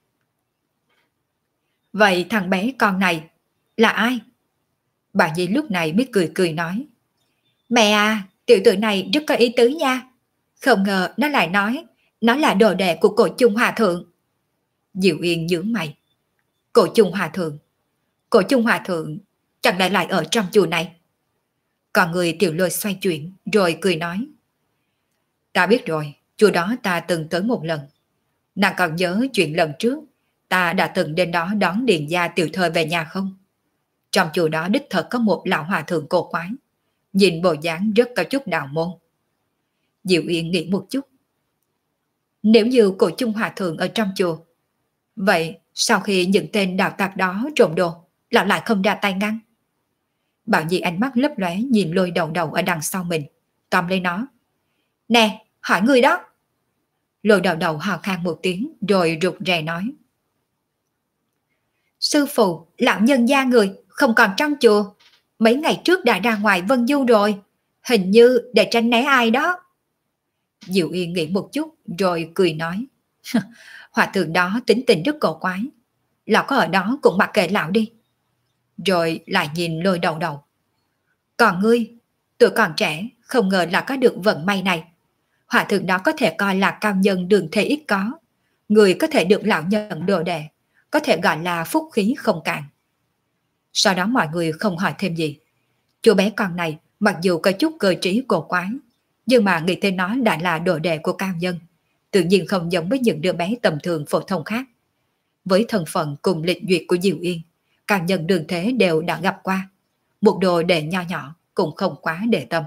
Vậy thằng bé con này là ai? Bà Nhi lúc này mới cười cười nói. Mẹ à, tiểu tử này rất có ý tứ nha. Không ngờ nó lại nói nó là đồ đệ của cổ Chung Hòa Thượng. Diệu Yên nhướng mày. Cổ Chung Hòa Thượng? Cổ Chung Hòa Thượng chẳng lẽ lại ở trong chùa này? Còn người Tiểu Lôi xoay chuyển rồi cười nói. Ta biết rồi, chùa đó ta từng tới một lần. Nàng còn nhớ chuyện lần trước ta đã từng đến đó đón Điền gia tiểu thơ về nhà không? Trong chùa đó đích thật có một lão hòa thượng cổ quái, nhìn bộ dáng rất có chút đạo môn. Diệu Yên nghĩ một chút. Nếu như cổ Chung Hòa Thượng ở trong chùa, vậy sau khi những tên đạo tặc đó trộm đồ, lão lại không ra tay ngăn? Bảo Nhi ánh mắt lấp lóe nhìn Lôi Đầu Đầu ở đằng sau mình, tóm lấy nó. Nè, hỏi người đó. Lôi Đầu Đầu hò khan một tiếng rồi rụt rè nói. Sư phụ, lão nhân gia người không còn trong chùa. Mấy ngày trước đã ra ngoài Vân Du rồi. Hình như để tránh né ai đó. Diệu Yên nghĩ một chút rồi cười nói. Hòa thượng đó tính tình rất cổ quái. Lão có ở đó cũng mặc kệ lão đi. Rồi lại nhìn Lôi Đầu Đầu. Còn ngươi, tuổi còn trẻ, không ngờ là có được vận may này. Hòa thượng đó có thể coi là cao nhân đường thế ít có. Người có thể được lão nhận đồ đệ, có thể gọi là phúc khí không cạn. Sau đó mọi người không hỏi thêm gì. Chú bé con này mặc dù có chút cơ trí cổ quái, nhưng mà nghĩ tới nó đã là đồ đệ của cao nhân, tự nhiên không giống với những đứa bé tầm thường phổ thông khác. Với thân phận cùng lịch duyệt của Diệu Yên, cao nhân đường thế đều đã gặp qua. Một đồ đệ nho nhỏ cũng không quá để tâm.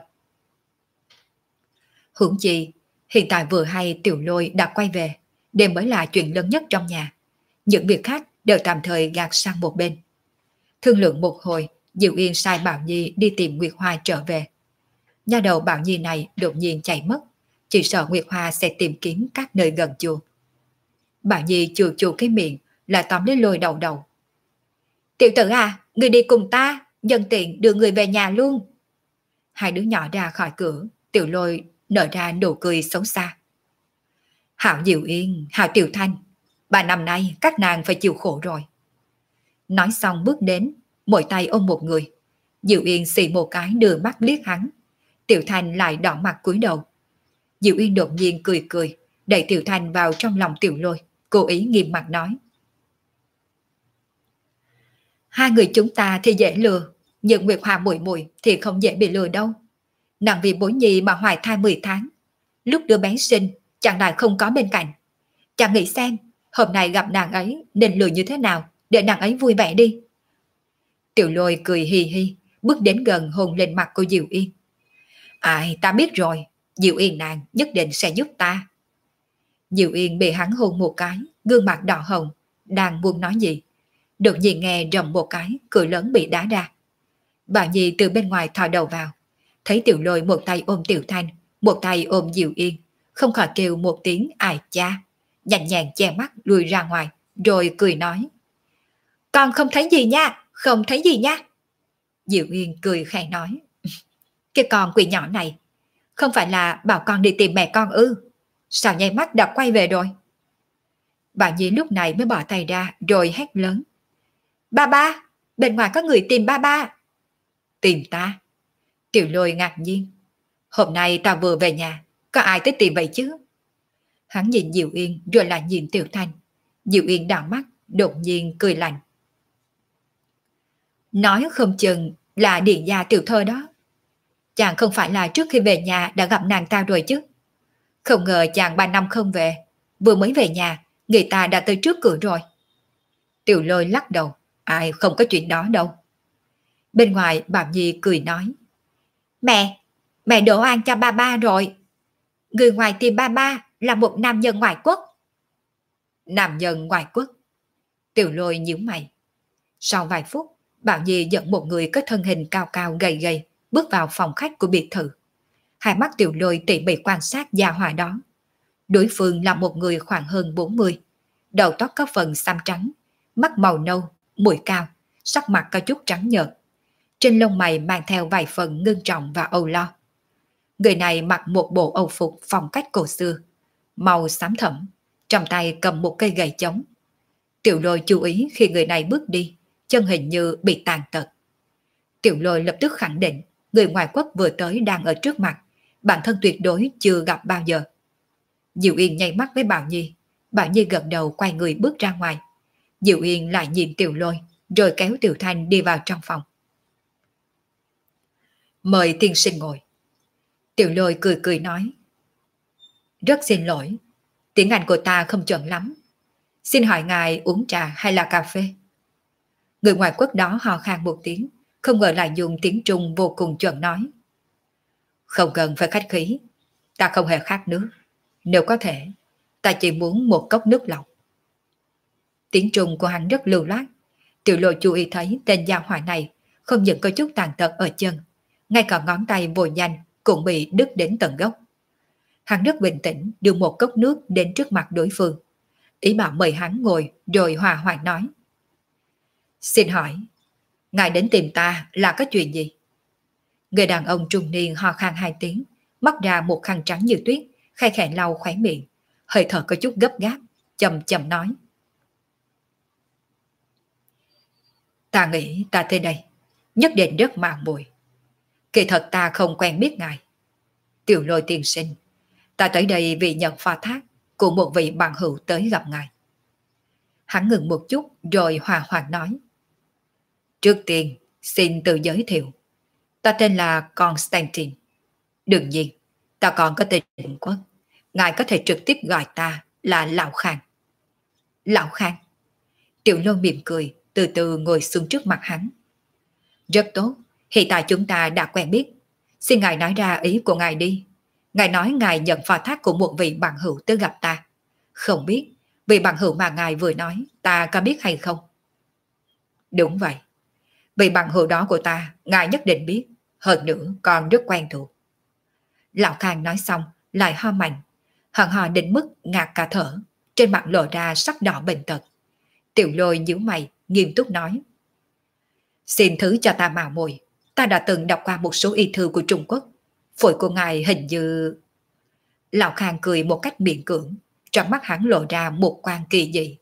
Huống chi, hiện tại vừa hay Tiểu Lôi đã quay về, đây mới là chuyện lớn nhất trong nhà. Những việc khác đều tạm thời gạt sang một bên. Thương lượng một hồi, Diệu Yên sai Bảo Nhi đi tìm Nguyệt Hoa trở về. Nha đầu Bảo Nhi này đột nhiên chạy mất, chỉ sợ Nguyệt Hoa sẽ tìm kiếm các nơi gần chùa. Bảo Nhi chù chù cái miệng, là tóm lấy Lôi Đầu Đầu. Tiểu tử à, người đi cùng ta, nhân tiện đưa người về nhà luôn. Hai đứa nhỏ ra khỏi cửa, Tiểu Lôi nở ra nụ cười xấu xa. Hảo Diệu Yên, Hảo Tiểu Thanh, 3 năm nay các nàng phải chịu khổ rồi. Nói xong bước đến, mỗi tay ôm một người. Diệu Yên xì một cái đưa mắt liếc hắn. Tiểu Thanh lại đỏ mặt cúi đầu. Diệu Yên đột nhiên cười cười, đẩy Tiểu Thanh vào trong lòng Tiểu Lôi, cố ý nghiêm mặt nói. Hai người chúng ta thì dễ lừa, nhưng Nguyệt Hoa muội muội thì không dễ bị lừa đâu. Nàng vì bối nhi mà hoài thai 10 tháng. Lúc đứa bé sinh, chàng lại không có bên cạnh. Chàng nghĩ xem, hôm nay gặp nàng ấy nên lừa như thế nào để nàng ấy vui vẻ đi. Tiểu Lôi cười hì hì, bước đến gần hôn lên mặt của Diệu Yên. Ai, ta biết rồi, Diệu Yên nàng nhất định sẽ giúp ta. Diệu Yên bị hắn hôn một cái, gương mặt đỏ hồng, đang buông nói gì. Đột nhiên nghe rầm một cái, cửa lớn bị đá ra. Bà Nhi từ bên ngoài thò đầu vào, thấy Tiểu Lôi một tay ôm Tiểu Thanh, một tay ôm Diệu Yên, không khỏi kêu một tiếng ai cha, nhàn nhàn che mắt lùi ra ngoài, rồi cười nói. Con không thấy gì nha, không thấy gì nha. Diệu Yên cười khẽ nói. Cái con quỷ nhỏ này, không phải là bảo con đi tìm mẹ con ư? Sao nháy mắt đã quay về rồi? Bà Nhi lúc này mới bỏ tay ra rồi hét lớn. Ba ba, bên ngoài có người tìm ba ba. Tìm ta? Tiểu Lôi ngạc nhiên. Hôm nay ta vừa về nhà, có ai tới tìm vậy chứ? Hắn nhìn Diệu Yên rồi lại nhìn Tiểu Thanh. Diệu Yên đảo mắt, đột nhiên cười lạnh. Nói không chừng là Điện gia tiểu thơ đó. Chàng không phải là trước khi về nhà đã gặp nàng ta rồi chứ? Không ngờ chàng 3 năm không về, vừa mới về nhà, người ta đã tới trước cửa rồi. Tiểu Lôi lắc đầu, ai không có chuyện đó đâu. Bên ngoài Bảo Nhi cười nói. Mẹ đổ oan cho ba ba rồi. Người ngoài tìm ba ba là một nam nhân ngoại quốc. Nam nhân ngoại quốc? Tiểu Lôi nhíu mày. Sau vài phút, Bảo Nhi dẫn một người có thân hình cao cao gầy gầy bước vào phòng khách của biệt thự. Hai mắt Tiểu Lôi tỉ mỉ quan sát gia hỏa đó. Đối phương là một người khoảng hơn 40, đầu tóc có phần xám trắng, mắt màu nâu, mũi cao, sắc mặt có chút trắng nhợt. Trên lông mày mang theo vài phần ngưng trọng và âu lo. Người này mặc một bộ âu phục phong cách cổ xưa, màu xám thẫm, trong tay cầm một cây gậy chống. Tiểu Lôi chú ý khi người này bước đi, chân hình như bị tàn tật. Tiểu Lôi lập tức khẳng định người ngoại quốc vừa tới đang ở trước mặt, bản thân tuyệt đối chưa gặp bao giờ. Diệu Yên nháy mắt với Bảo Nhi gật đầu quay người bước ra ngoài. Diệu Yên lại nhìn Tiểu Lôi, rồi kéo Tiểu Thanh đi vào trong phòng. Mời tiên sinh ngồi. Tiểu Lôi cười cười nói. Rất xin lỗi, tiếng Anh của ta không chuẩn lắm. Xin hỏi ngài uống trà hay là cà phê? Người ngoại quốc đó hò khan một tiếng, không ngờ lại dùng tiếng Trung vô cùng chuẩn nói. Không cần phải khách khí, ta không hề khát nước. Nếu có thể, ta chỉ muốn một cốc nước lọc. Tiếng Trung của hắn rất lưu loát. Tiểu Lôi chú ý thấy tên gia hỏa này không những có chút tàn tật ở chân, ngay cả ngón tay vội nhanh cũng bị đứt đến tận gốc. Hắn rất bình tĩnh đưa một cốc nước đến trước mặt đối phương, ý bảo mời hắn ngồi rồi hòa hoãn nói. Xin hỏi, ngài đến tìm ta là có chuyện gì? Người đàn ông trung niên ho khan 2 tiếng, móc ra một khăn trắng như tuyết, khay khẽ lau khóe miệng, hơi thở có chút gấp gáp, chậm chậm nói. Ta nghĩ ta tới đây, nhất định rất màng mùi. Kỳ thật ta không quen biết ngài. Tiểu Lôi tiên sinh, ta tới đây vì nhận pha thác của một vị bằng hữu tới gặp ngài. Hắn ngừng một chút rồi hòa hoãn nói. Trước tiên, xin tự giới thiệu. Ta tên là Constantine. Đương nhiên, ta còn có tên Định Quốc. Ngài có thể trực tiếp gọi ta là Lão Khang. Lão Khang. Tiểu Lôi mỉm cười, từ từ ngồi xuống trước mặt hắn. Rất tốt, hiện tại chúng ta đã quen biết. Xin ngài nói ra ý của ngài đi. Ngài nói ngài nhận phó thác của một vị bằng hữu tới gặp ta. Không biết, vị bằng hữu mà ngài vừa nói, ta có biết hay không? Đúng vậy. Vị bằng hữu đó của ta, ngài nhất định biết. Hơn nữa còn rất quen thuộc. Lão Khang nói xong, lại ho mạnh. Hận hò đến mức ngạt cả thở, trên mặt lộ ra sắc đỏ bệnh tật. Tiểu Lôi nhíu mày, nghiêm túc nói. Xin thứ cho ta mạo muội, ta đã từng đọc qua một số y thư của Trung Quốc. Phổi của ngài hình như... Lão Khang cười một cách miễn cưỡng, trong mắt hắn lộ ra một quan kỳ dị.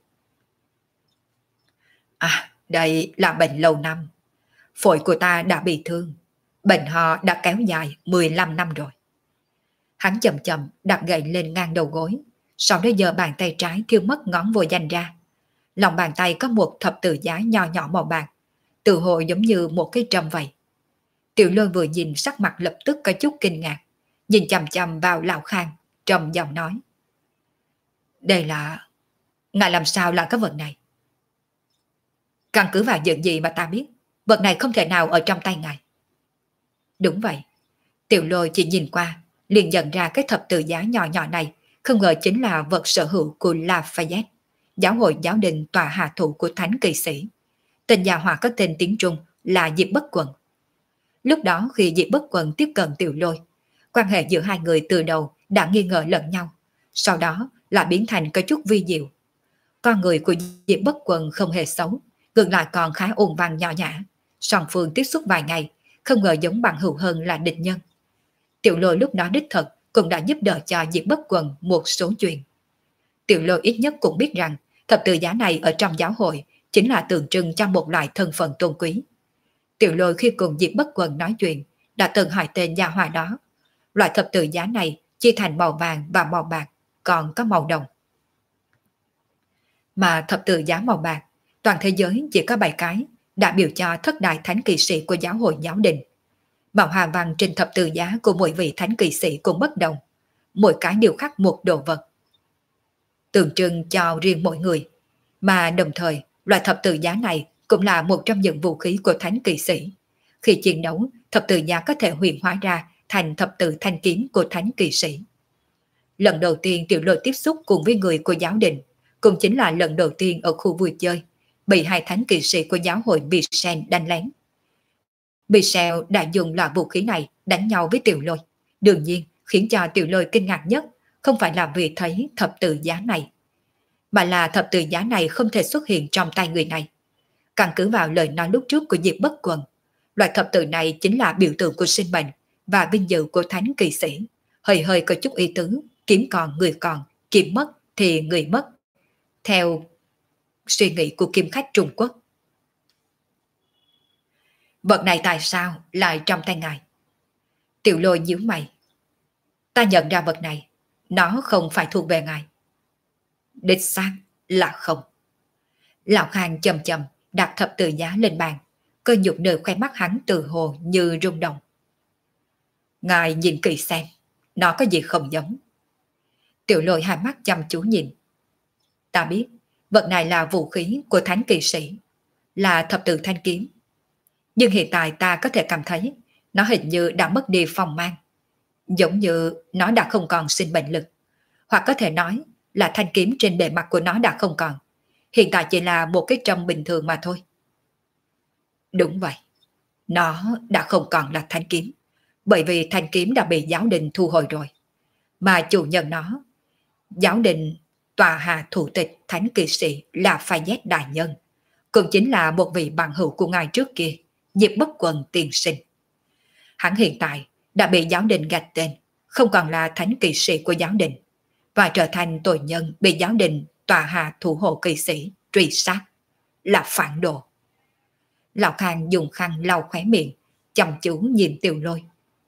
À, đây là bệnh lâu năm. Phổi của ta đã bị thương. Bệnh ho đã kéo dài 15 năm rồi. Hắn chậm chậm đặt gậy lên ngang đầu gối, sau đó giơ bàn tay trái thiêu mất ngón vô danh ra. Lòng bàn tay có một thập tự giá nho nhỏ màu bạc, tự hồ giống như một cái trâm vậy. Tiểu Lôi vừa nhìn sắc mặt lập tức có chút kinh ngạc, nhìn chằm chằm vào Lão Khang, trầm giọng nói. Đây là... Ngài làm sao là cái vật này? Căn cứ vào những gì mà ta biết, vật này không thể nào ở trong tay ngài. Đúng vậy. Tiểu Lôi chỉ nhìn qua, liền nhận ra cái thập tự giá nhỏ nhỏ này, không ngờ chính là vật sở hữu của Lafayette, giáo hội giáo đình tòa hạ thủ của thánh kỳ sĩ. Tên nhà họa có tên tiếng Trung là Diệp Bất Quần. Lúc đó khi Diệp Bất Quần tiếp cận Tiểu Lôi, quan hệ giữa hai người từ đầu đã nghi ngờ lẫn nhau, sau đó lại biến thành có chút vi diệu. Con người của Diệp Bất Quần không hề xấu, ngược lại còn khá ôn văn nho nhã. Song phương tiếp xúc vài ngày, không ngờ giống bằng hữu hơn là địch nhân. Tiểu Lôi lúc đó đích thực cũng đã giúp đỡ cho Diệp Bất Quần một số chuyện. Tiểu Lôi ít nhất cũng biết rằng thập tự giá này ở trong giáo hội chính là tượng trưng cho một loại thân phận tôn quý. Tiểu Lôi khi cùng Diệp Bất Quần nói chuyện đã từng hỏi tên gia hỏa đó. Loại thập tự giá này chia thành màu vàng và màu bạc, còn có màu đồng. Mà thập tự giá màu bạc, toàn thế giới chỉ có 7 cái đã biểu cho thất đại thánh kỵ sĩ của giáo hội giáo đình. Màu hoa văn trên thập tự giá của mỗi vị thánh kỵ sĩ cũng bất đồng, mỗi cái đều khắc một đồ vật, tượng trưng cho riêng mỗi người, mà đồng thời loại thập tự giá này cũng là một trong những vũ khí của thánh kỵ sĩ. Khi chiến đấu, thập tự giá có thể huyền hóa ra thành thập tự thanh kiếm của thánh kỵ sĩ. Lần đầu tiên Tiểu Lôi tiếp xúc cùng với người của giáo đình, cũng chính là lần đầu tiên ở khu vui chơi, bị hai thánh kỵ sĩ của giáo hội Michel đánh lén. Michel đã dùng loại vũ khí này đánh nhau với Tiểu Lôi. Đương nhiên, khiến cho Tiểu Lôi kinh ngạc nhất không phải là vì thấy thập tự giá này, mà là thập tự giá này không thể xuất hiện trong tay người này. Căn cứ vào lời nói lúc trước của Diệp Bất Quần, loại thập tự này chính là biểu tượng của sinh mệnh và vinh dự của thánh kỵ sĩ, hơi hơi có chút ý tứ, kiếm còn người còn, kiếm mất thì người mất, theo suy nghĩ của kiếm khách Trung Quốc. Vật này tại sao lại trong tay ngài? Tiểu Lôi nhíu mày. Ta nhận ra vật này, nó không phải thuộc về ngài. Đích xác là không. Lão Khang chậm chậm đặt thập tự giá lên bàn, cơ nhục nơi khoe mắt hắn từ hồ như rung động. Ngài nhìn kỹ xem, nó có gì không giống. Tiểu Lôi hai mắt chăm chú nhìn. Ta biết, vật này là vũ khí của thánh kỵ sĩ, là thập tự thanh kiếm. Nhưng hiện tại ta có thể cảm thấy nó hình như đã mất đi phong mang, giống như nó đã không còn sinh mệnh lực, hoặc có thể nói là thanh kiếm trên bề mặt của nó đã không còn, hiện tại chỉ là một cái trâm bình thường mà thôi. Đúng vậy, nó đã không còn là thanh kiếm, bởi vì thanh kiếm đã bị giáo đình thu hồi rồi, mà chủ nhân nó, giáo đình tòa hạ thủ tịch thánh kỵ sĩ là Phai Đại Nhân, cũng chính là một vị bằng hữu của ngài trước kia, Diệp Bất Quần tiên sinh. Hắn hiện tại đã bị giáo đình gạch tên, không còn là thánh kỵ sĩ của giáo đình, và trở thành tội nhân bị giáo đình tòa hạ thủ hộ kỵ sĩ truy sát, là phản đồ. Lão Khang dùng khăn lau khóe miệng, chăm chú nhìn Tiểu Lôi.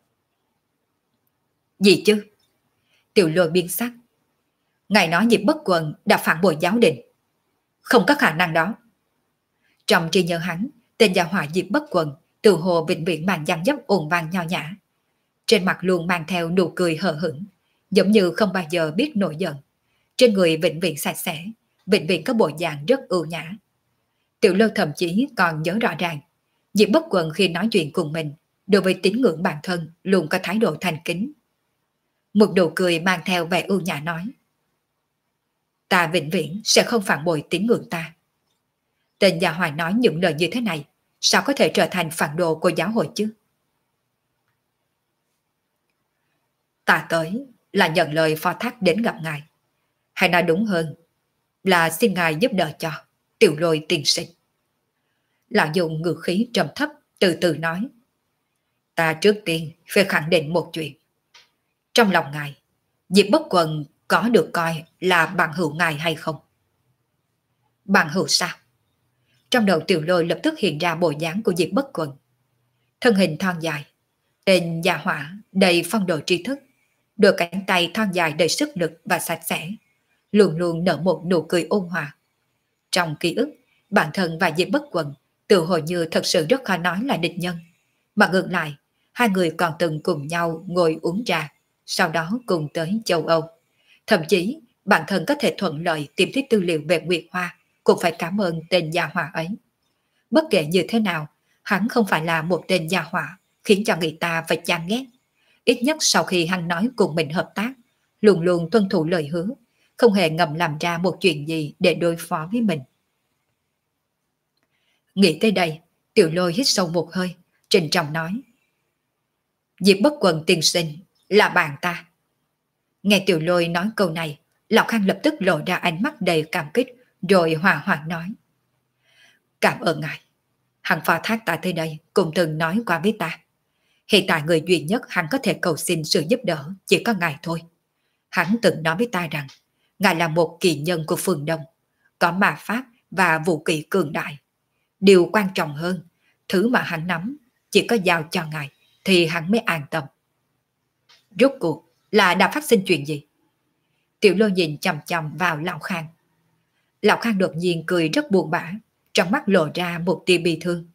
Gì chứ? Tiểu Lôi biến sắc. Ngài nói Diệp Bất Quần đã phản bội giáo đình. Không có khả năng đó. Trong trí nhớ hắn, tên gia hỏa Diệp Bất Quần từ hồ vĩnh viễn mang dáng dấp ồn vang nho nhã, trên mặt luôn mang theo nụ cười hờ hững, giống như không bao giờ biết nổi giận. Trên người vĩnh viễn sạch sẽ, vĩnh viễn có bộ dạng rất ưu nhã. Tiểu Lôi thậm chí còn nhớ rõ ràng, Diệp Bất Quần khi nói chuyện cùng mình, đối với tín ngưỡng bản thân luôn có thái độ thành kính. Một nụ cười mang theo vẻ ưu nhã nói: Ta vĩnh viễn sẽ không phản bội tín ngưỡng ta. Tên gia hỏa nói những lời như thế này, sao có thể trở thành phản đồ của giáo hội chứ? Ta tới là nhận lời phó thác đến gặp ngài, hay nói đúng hơn là xin ngài giúp đỡ cho Tiểu Lôi tiên sinh. Lão dùng ngữ khí trầm thấp từ từ nói: Ta trước tiên phải khẳng định một chuyện. Trong lòng ngài, Diệp Bất Quần có được coi là bạn hữu ngài hay không? Bạn hữu sao? Trong đầu Tiểu Lôi lập tức hiện ra bộ dáng của Diệp Bất Quần. Thân hình thon dài, tên gia hỏa đầy phong độ tri thức, đôi cánh tay thon dài đầy sức lực và sạch sẽ, luôn luôn nở một nụ cười ôn hòa. Trong ký ức, bản thân và Diệp Bất Quần tự hồi như thật sự rất khó nói là địch nhân, mà ngược lại, hai người còn từng cùng nhau ngồi uống trà, sau đó cùng tới châu Âu. Thậm chí, bản thân có thể thuận lợi tìm thấy tư liệu về Nguyệt Hoa, cũng phải cảm ơn tên gia hỏa ấy. Bất kể như thế nào, hắn không phải là một tên gia hỏa khiến cho người ta phải chán ghét. Ít nhất sau khi hắn nói cùng mình hợp tác, luôn luôn tuân thủ lời hứa, không hề ngầm làm ra một chuyện gì để đối phó với mình. Nghĩ tới đây, Tiểu Lôi hít sâu một hơi, trịnh trọng nói: Diệp Bất Quần tiên sinh là bạn ta. Nghe Tiểu Lôi nói câu này, Lão Khang lập tức lộ ra ánh mắt đầy cảm kích, rồi hòa hoãn nói: Cảm ơn ngài. Hắn phó thác ta tới đây cũng từng nói qua với ta. Hiện tại người duy nhất hắn có thể cầu xin sự giúp đỡ chỉ có ngài thôi. Hắn từng nói với ta rằng ngài là một kỳ nhân của phương Đông, có ma pháp và vũ kỹ cường đại. Điều quan trọng hơn, thứ mà hắn nắm chỉ có giao cho ngài thì hắn mới an tâm. Rốt cuộc là đã phát sinh chuyện gì? Tiểu Lôi nhìn chằm chằm vào Lão Khang. Lão Khang đột nhiên cười rất buồn bã, trong mắt lộ ra một tia bi thương.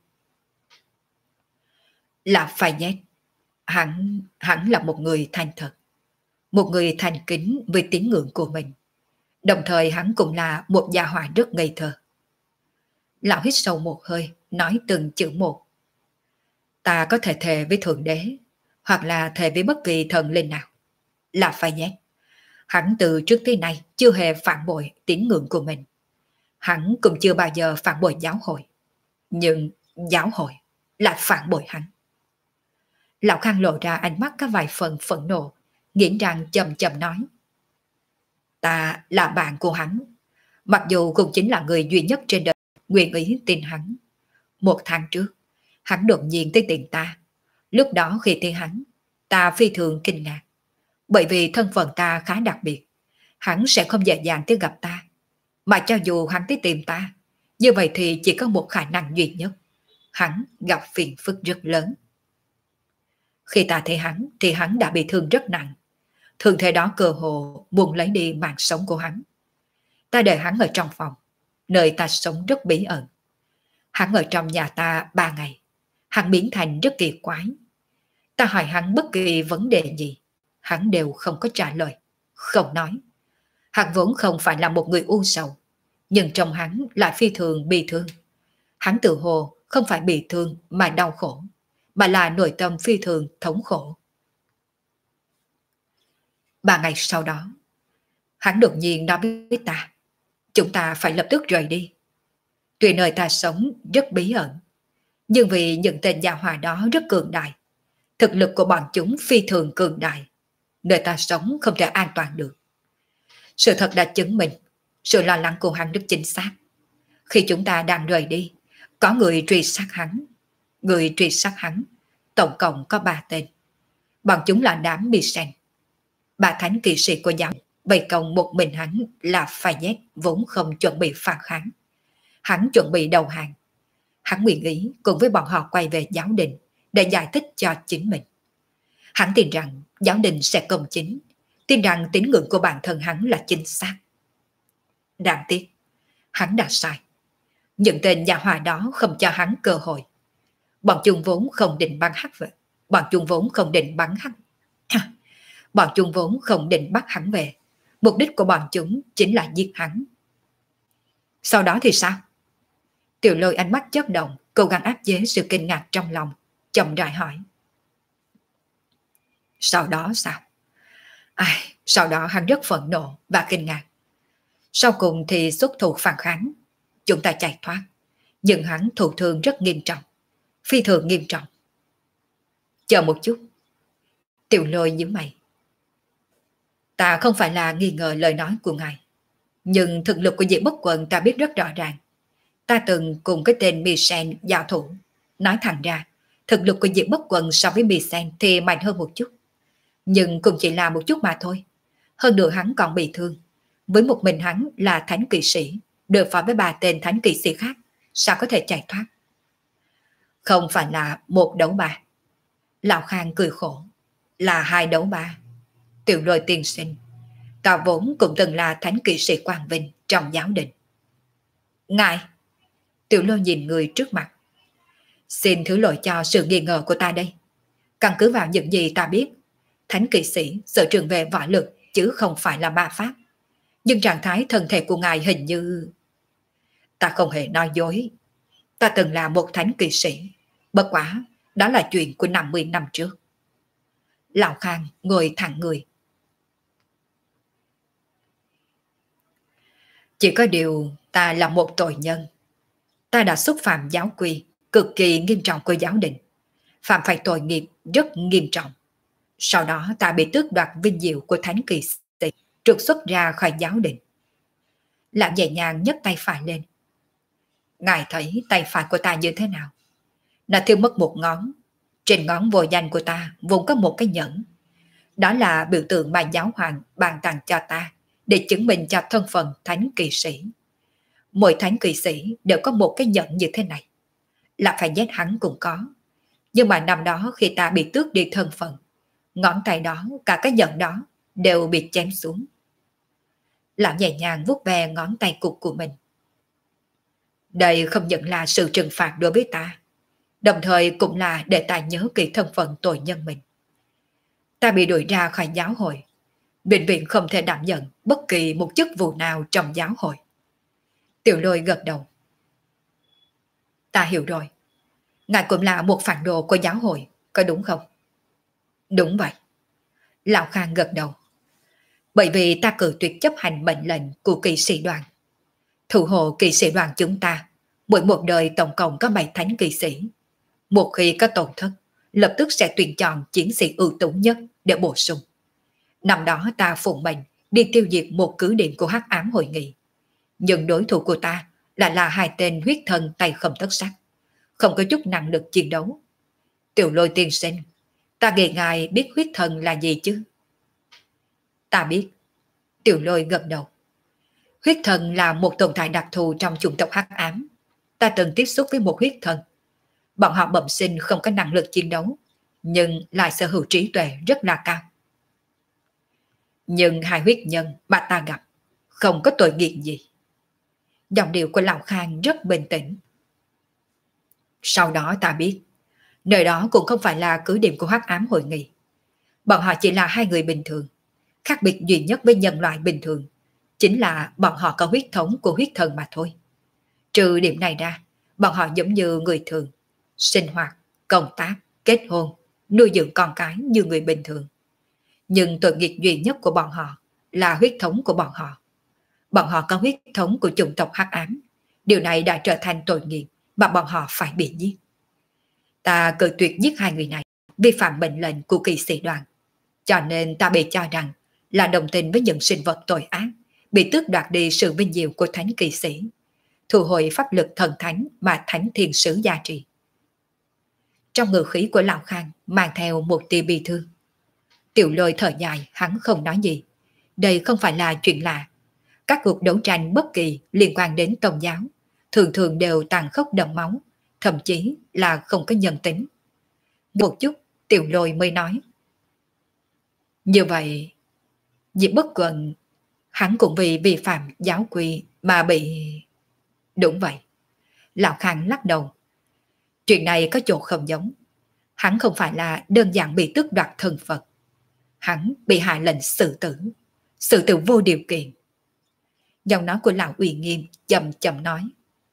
Là phải nhét, hắn là một người thành thật, một người thành kính với tín ngưỡng của mình. Đồng thời hắn cũng là một gia hỏa rất ngây thơ. Lão hít sâu một hơi, nói từng chữ một. Ta có thể thề với Thượng Đế, hoặc là thề với bất kỳ thần linh nào. Là phải nhét. Hắn từ trước tới nay chưa hề phản bội tín ngưỡng của mình. Hắn cũng chưa bao giờ phản bội giáo hội. Nhưng giáo hội lại phản bội hắn. Lão Khang lộ ra ánh mắt có vài phần phẫn nộ, nghiến răng chậm chậm nói. Ta là bạn của hắn, mặc dù cũng chính là người duy nhất trên đời nguyện ý tin hắn. 1 tháng trước, hắn đột nhiên tới tìm ta. Lúc đó khi thấy hắn, ta phi thường kinh ngạc. Bởi vì thân phận ta khá đặc biệt, hắn sẽ không dễ dàng tới gặp ta. Mà cho dù hắn tới tìm ta, như vậy thì chỉ có một khả năng duy nhất. Hắn gặp phiền phức rất lớn. Khi ta thấy hắn thì hắn đã bị thương rất nặng. Thương thế đó cơ hồ muốn lấy đi mạng sống của hắn. Ta đợi hắn ở trong phòng, nơi ta sống rất bí ẩn. Hắn ở trong nhà ta 3 ngày. Hắn biến thành rất kỳ quái. Ta hỏi hắn bất kỳ vấn đề gì, hắn đều không có trả lời, không nói. Hắn vốn không phải là một người u sầu, nhưng trong hắn lại phi thường bi thương. Hắn tự hồ không phải bị thương mà đau khổ, mà là nội tâm phi thường thống khổ. 3 ngày sau đó, hắn đột nhiên nói với ta, chúng ta phải lập tức rời đi. Tuy nơi ta sống rất bí ẩn, nhưng vì những tên gia hỏa đó rất cường đại, thực lực của bọn chúng phi thường cường đại, nơi ta sống không thể an toàn được. Sự thật đã chứng minh, sự lo lắng của hắn rất chính xác. Khi chúng ta đang rời đi, có người truy sát hắn. Người truy sát hắn, tổng cộng có 3 tên. Bọn chúng là đám bị sen. 3 thánh kỵ sĩ của giáo vây công một mình hắn là phải nhét vốn không chuẩn bị phản kháng. Hắn chuẩn bị đầu hàng. Hắn nguyện ý cùng với bọn họ quay về giáo đình để giải thích cho chính mình. Hắn tin rằng giáo đình sẽ công chính, tin rằng tín ngưỡng của bản thân hắn là chính xác. Đáng tiếc, hắn đã sai. Những tên gia hỏa đó không cho hắn cơ hội. Bọn chúng vốn không định bắn hắn về. Bọn chúng vốn không định bắn hắn. Bọn chúng vốn không định bắt hắn về. Mục đích của bọn chúng chính là giết hắn. Sau đó thì sao? Tiểu Lôi ánh mắt chớp động, cố gắng áp chế sự kinh ngạc trong lòng, chậm rãi hỏi. Sau đó sao? Sau đó hắn rất phẫn nộ và kinh ngạc. Sau cùng thì xuất thủ phản kháng. Chúng ta chạy thoát, nhưng hắn thụ thương rất nghiêm trọng, phi thường nghiêm trọng. Chờ một chút. Tiểu Lôi nhíu mày. Ta không phải là nghi ngờ lời nói của ngài, nhưng thực lực của Diệp Bất Quần ta biết rất rõ ràng. Ta từng cùng cái tên Michel giao thủ. Nói thẳng ra, thực lực của Diệp Bất Quần so với Michel thì mạnh hơn một chút. Nhưng cũng chỉ là một chút mà thôi. Hơn nữa hắn còn bị thương. Với một mình hắn là thánh kỵ sĩ, đối phó với 3 tên thánh kỵ sĩ khác, sao có thể chạy thoát? Không phải là 1 đấu 3. Lão Khang cười khổ. Là 2 đấu 3. Tiểu Lôi tiên sinh, ta vốn cũng từng là thánh kỵ sĩ quang vinh trong giáo đình. Ngài! Tiểu Lôi nhìn người trước mặt. Xin thứ lỗi cho sự nghi ngờ của ta đây. Căn cứ vào những gì ta biết, thánh kỵ sĩ sở trường về võ lực chứ không phải là ma pháp. Nhưng trạng thái thân thể của ngài hình như... Ta không hề nói dối. Ta từng là một thánh kỵ sĩ. Bất quá, đó là chuyện của 50 năm trước. Lão Khang ngồi thẳng người. Chỉ có điều ta là một tội nhân. Ta đã xúc phạm giáo quy cực kỳ nghiêm trọng của giáo đình. Phạm phải tội nghiệp rất nghiêm trọng. Sau đó ta bị tước đoạt vinh diệu của thánh kỵ sĩ, trục xuất ra khỏi giáo đình. Lão nhẹ nhàng nhấc tay phải lên. Ngài thấy tay phải của ta như thế nào? Nó thiếu mất một ngón. Trên ngón vô danh của ta vốn có một cái nhẫn. Đó là biểu tượng mà giáo hoàng ban tặng cho ta để chứng minh cho thân phận thánh kỵ sĩ. Mỗi thánh kỵ sĩ đều có một cái nhẫn như thế này. Là phải giết hắn cũng có. Nhưng mà năm đó khi ta bị tước đi thân phận, ngón tay đó, cả cái nhẫn đó đều bị chém xuống. Lão nhẹ nhàng vuốt ve ngón tay cụt của mình. Đây không những là sự trừng phạt đối với ta, đồng thời cũng là để ta nhớ kỹ thân phận tội nhân mình. Ta bị đuổi ra khỏi giáo hội, bệnh viện không thể đảm nhận bất kỳ một chức vụ nào trong giáo hội. Tiểu Lôi gật đầu. Ta hiểu rồi. Ngài cũng là một phản đồ của giáo hội, có đúng không? Đúng vậy. Lão Khang gật đầu. Bởi vì ta cự tuyệt chấp hành mệnh lệnh của kỵ sĩ đoàn. Thủ hộ kỵ sĩ đoàn chúng ta, mỗi một đời tổng cộng có 7 thánh kỵ sĩ. Một khi có tổn thất, lập tức sẽ tuyển chọn chiến sĩ ưu tú nhất để bổ sung. Năm đó ta phụng mệnh đi tiêu diệt một cứ điểm của hắc ám hội nghị. Nhưng đối thủ của ta là hai tên huyết thần tay không tất sắt, không có chút năng lực chiến đấu. Tiểu Lôi tiên sinh, ta nghĩ ngài biết huyết thần là gì chứ? Ta biết. Tiểu Lôi gật đầu. Huyết thần là một tồn tại đặc thù trong chủng tộc hắc ám. Ta từng tiếp xúc với một huyết thần. Bọn họ bẩm sinh không có năng lực chiến đấu, nhưng lại sở hữu trí tuệ rất là cao. Nhưng hai huyết nhân mà ta gặp không có tội nghiệp gì. Giọng điệu của Lão Khang rất bình tĩnh. Sau đó ta biết, nơi đó cũng không phải là cứ điểm của hắc ám hội nghị. Bọn họ chỉ là hai người bình thường. Khác biệt duy nhất với nhân loại bình thường chính là bọn họ có huyết thống của huyết thần mà thôi. Trừ điểm này ra, bọn họ giống như người thường, sinh hoạt, công tác, kết hôn, nuôi dưỡng con cái như người bình thường. Nhưng tội nghiệp duy nhất của bọn họ là huyết thống của bọn họ. Bọn họ có huyết thống của chủng tộc hắc ám. Điều này đã trở thành tội nghiệp mà bọn họ phải bị giết. Ta cự tuyệt giết hai người này, vi phạm mệnh lệnh của kỵ sĩ đoàn. Cho nên ta bị cho rằng là đồng tình với những sinh vật tội ác, bị tước đoạt đi sự vinh diệu của thánh kỵ sĩ, thu hồi pháp lực thần thánh mà thánh thiên sứ gia trì. Trong ngữ khí của Lão Khang mang theo một tia bi thương. Tiểu Lôi thở dài, hắn không nói gì. Đây không phải là chuyện lạ. Các cuộc đấu tranh bất kỳ liên quan đến tôn giáo thường thường đều tàn khốc đẫm máu, thậm chí là không có nhân tính. Một chút, Tiểu Lôi mới nói. Như vậy, Diệp Bất Quần, hắn cũng vì vi phạm giáo quy mà bị... Đúng vậy. Lão Khang lắc đầu. Chuyện này có chỗ không giống. Hắn không phải là đơn giản bị tước đoạt thân Phật. Hắn bị hạ lệnh xử tử. Xử tử vô điều kiện. Giọng nói của Lão Uy Nghiêm chậm chậm nói.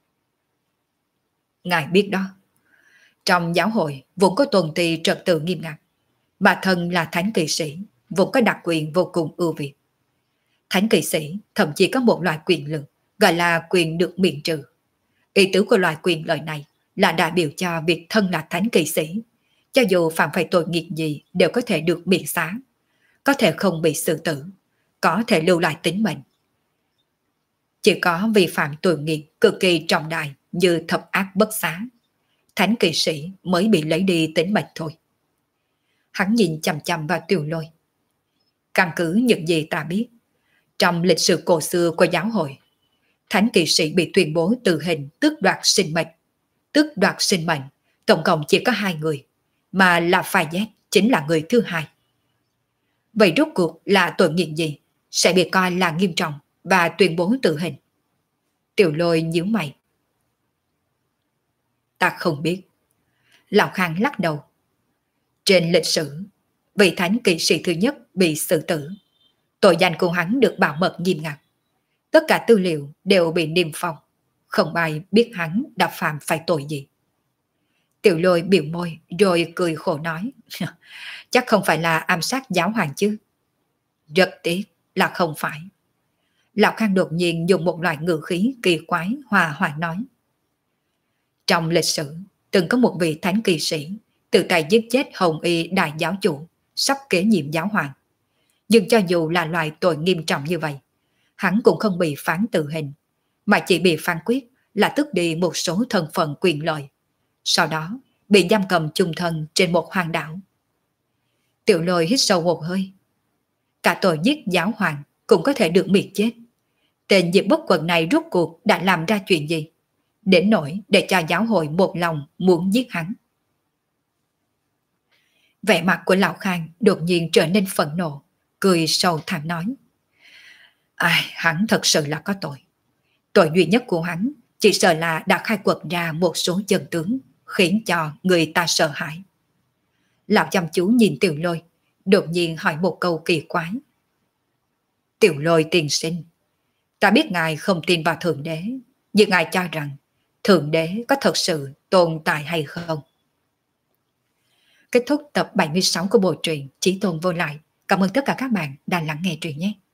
Ngài biết đó. Trong giáo hội vốn có tuần trì trật tự nghiêm ngặt. Mà thân là thánh kỵ sĩ, vốn có đặc quyền vô cùng ưu việt. Thánh kỵ sĩ thậm chí có một loại quyền lực gọi là quyền được miễn trừ. Ý tứ của loại quyền lợi này là đại biểu cho việc thân là thánh kỵ sĩ, cho dù phạm phải tội nghiệp gì đều có thể được miễn xá, có thể không bị xử tử, có thể lưu lại tính mệnh. Chỉ có vi phạm tội nghiệp cực kỳ trọng đại như thập ác bất xá, thánh kỵ sĩ mới bị lấy đi tính mệnh thôi. Hắn nhìn chằm chằm vào Tiểu Lôi. Căn cứ những gì ta biết, trong lịch sử cổ xưa của giáo hội, thánh kỵ sĩ bị tuyên bố tử hình tước đoạt sinh mệnh. Tước đoạt sinh mệnh, tổng cộng chỉ có 2 người, mà là Phai chính là người thứ 2. Vậy rốt cuộc là tội nghiệp gì sẽ bị coi là nghiêm trọng và tuyên bố tử hình? Tiểu Lôi nhíu mày. Ta không biết. Lão Khang lắc đầu. Trên lịch sử, vị thánh kỵ sĩ thứ nhất bị xử tử. Tội danh của hắn được bảo mật nghiêm ngặt. Tất cả tư liệu đều bị niêm phong. Không ai biết hắn đã phạm phải tội gì. Tiểu Lôi biểu môi rồi cười khổ nói. Chắc không phải là ám sát giáo hoàng chứ? Rất tiếc là không phải. Lão Khang đột nhiên dùng một loại ngữ khí kỳ quái hòa hoãn nói. Trong lịch sử, từng có một vị thánh kỵ sĩ tự tay giết chết Hồng Y đại giáo chủ, sắp kế nhiệm giáo hoàng. Nhưng cho dù là loại tội nghiêm trọng như vậy, hắn cũng không bị phán tử hình, mà chỉ bị phán quyết là tước đi một số thân phận quyền lợi. Sau đó, bị giam cầm chung thân trên một hoang đảo. Tiểu Lôi hít sâu một hơi. Cả tội giết giáo hoàng cũng có thể được miệt chết. Tên Diệp Bất Quần này rốt cuộc đã làm ra chuyện gì? Đến nỗi để cho giáo hội một lòng muốn giết hắn. Vẻ mặt của Lão Khang đột nhiên trở nên phẫn nộ, cười sầu thảm nói. Ai, hắn thật sự là có tội. Tội duy nhất của hắn chỉ sợ là đã khai quật ra một số chân tướng khiến cho người ta sợ hãi. Lão chăm chú nhìn Tiểu Lôi, đột nhiên hỏi một câu kỳ quái. Tiểu Lôi tiên sinh, ta biết ngài không tin vào Thượng Đế, nhưng ngài cho rằng Thượng Đế có thật sự tồn tại hay không? Kết thúc tập 76 của bộ truyện Chí Tôn Vô Lại. Cảm ơn tất cả các bạn đã lắng nghe truyện nhé.